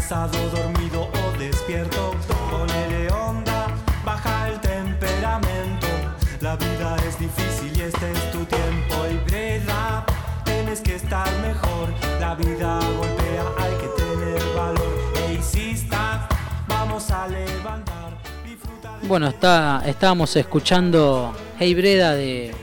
cansado, dormido o despierto. Ponele onda, baja el temperamento. La vida es difícil y este es tu tiempo. Y breda, tienes que estar mejor. La vida golpea, hay que tener valor. E insista, vamos a levantar. Bueno, está, estábamos escuchando Hey Breda de,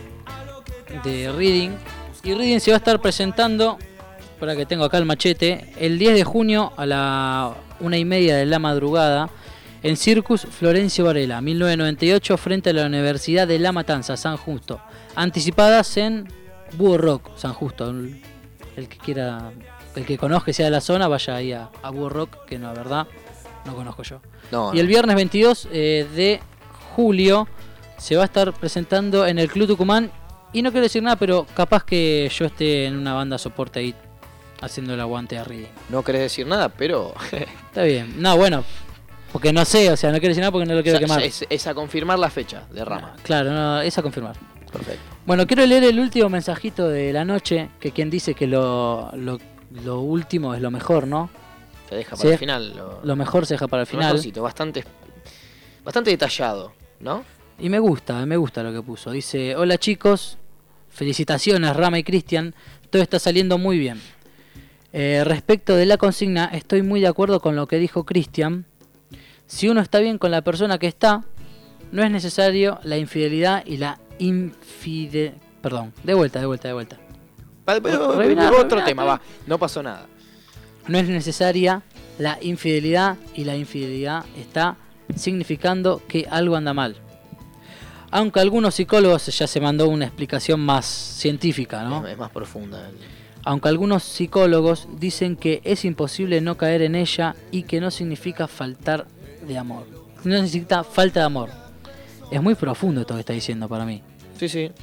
de Reading. Y Reading se va a estar presentando, para que tengo acá el machete, el diez de junio a la una y media de la madrugada en Circus Florencio Varela, mil novecientos noventa y ocho, frente a la Universidad de La Matanza, San Justo. Anticipadas en Búho Rock, San Justo. El, el que quiera, el que conozca y sea de la zona, vaya ahí a, a Búho Rock, que no, la verdad, no conozco yo. No, y el viernes veintidós eh, de julio se va a estar presentando en el Club Tucumán. Y no quiero decir nada, pero capaz que yo esté en una banda soporte ahí haciendo el aguante a Reading. No querés decir nada, pero... Está bien. No, bueno, porque no sé, o sea, no quiero decir nada porque no lo quiero o sea, quemar. Es, es a confirmar la fecha de Rama. Claro, no, es a confirmar. Perfecto. Bueno, quiero leer el último mensajito de la noche, que quien dice que lo, lo, lo último es lo mejor, ¿no? Se deja para Se- el final. Lo, Lo mejor se deja para el lo final. mejorcito, bastante, bastante detallado, ¿no? Y me gusta, me gusta lo que puso. Dice, hola chicos, felicitaciones Rama y Cristian, todo está saliendo muy bien. Eh, respecto de la consigna, estoy muy de acuerdo con lo que dijo Cristian. Si uno está bien con la persona que está, no es necesario la infidelidad y la infide... Perdón, de vuelta, de vuelta, de vuelta. Vale, pero, Reviná, otro reviná, tema, reviná. va. No pasó nada. No es necesaria la infidelidad y la infidelidad está significando que algo anda mal. Aunque algunos psicólogos, ya se mandó una explicación más científica, ¿no? Es, es más profunda. Aunque algunos psicólogos dicen que es imposible no caer en ella y que no significa faltar de amor. No necesita falta de amor. Es muy profundo todo lo que está diciendo para mí. Sí, sí.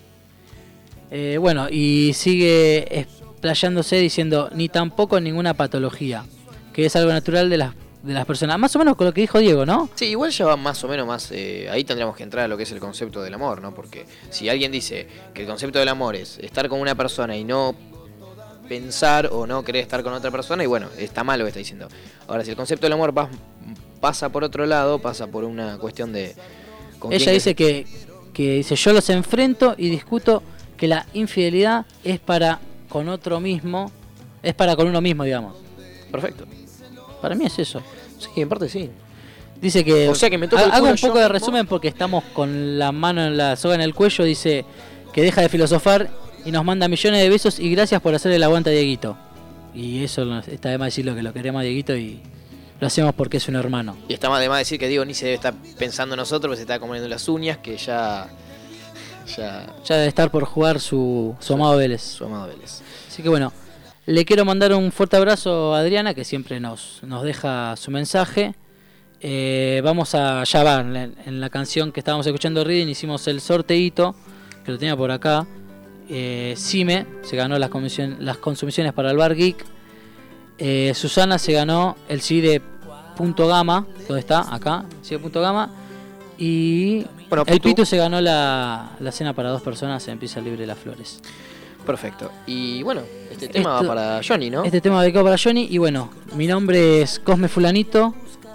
Eh, bueno, y sigue explayándose diciendo ni tampoco ninguna patología, que es algo natural de las, de las personas. Más o menos con lo que dijo Diego, ¿no? Sí, igual ya va más o menos más... Eh, ahí tendríamos que entrar a lo que es el concepto del amor, ¿no? Porque si alguien dice que el concepto del amor es estar con una persona y no pensar o no querer estar con otra persona, y bueno, está mal lo que está diciendo. Ahora, si el concepto del amor va, pasa por otro lado, pasa por una cuestión de... ¿con Ella quién dice que, que dice yo los enfrento y discuto que la infidelidad es para con otro mismo, es para con uno mismo, digamos. Perfecto. Para mí es eso. Sí, en parte sí. Dice que, O sea que me toca el hago culo un yo poco de mismo. resumen porque estamos con la mano en la soga en el cuello. Dice que deja de filosofar y nos manda millones de besos y gracias por hacer el aguante a Dieguito. Y eso no- está de más decirlo, que lo queremos a Dieguito y lo hacemos porque es un hermano. Y está más de más decir que Diego ni se debe estar pensando en nosotros, porque se está comiendo las uñas, que ya... Ya... Ya debe estar por jugar su, su amado Vélez. Su amado Vélez. Así que bueno, le quiero mandar un fuerte abrazo a Adriana, que siempre nos, nos deja su mensaje. Eh, vamos a, ya va, en la, en la canción que estábamos escuchando Reading hicimos el sorteíto, que lo tenía por acá. Eh, Sime se ganó las, comisión, las consumiciones para el Bar Geek. Eh, Susana se ganó el C D de Punto Gama, ¿dónde está? Acá, C D de Punto Gama. Y Bueno, el Pitu. Pitu se ganó la, la cena para dos personas en Pieza Libre Las Flores. Perfecto. Y bueno, este tema Esto- va para Johnny, ¿no? Este tema va dedicado para Johnny. Y bueno, mi nombre es Cosme Fulanito.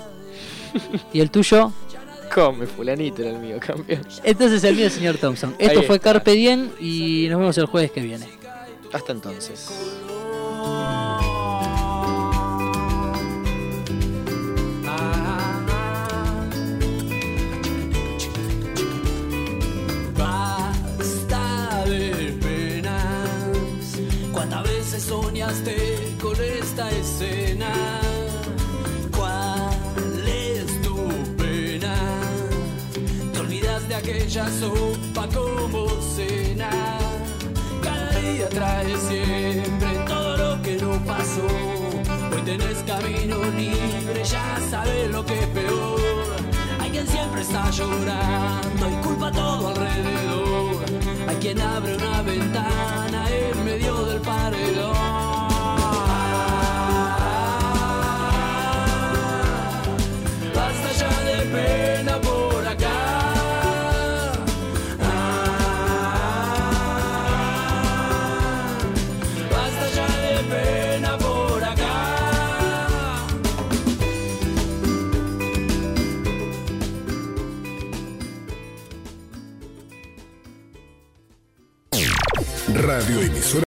¿Y el tuyo? Come, fulanito era el mío, campeón. Entonces el mío es el señor Thompson. Esto Ahí fue está. Carpe Diem y nos vemos el jueves que viene. Hasta entonces. Basta de penas. ¿Cuántas veces soñaste con esta escena? ¿Cuál es tu pena? Te olvidas de aquella sopa como cena. Cada día trae siempre todo lo que no pasó. Hoy tenés camino libre, ya sabes lo que es peor. Hay quien siempre está llorando y culpa todo alrededor. Hay quien abre una ventana en medio del paredón. Basta ya de pena por acá. Basta ya de pena por acá. Radio Emisora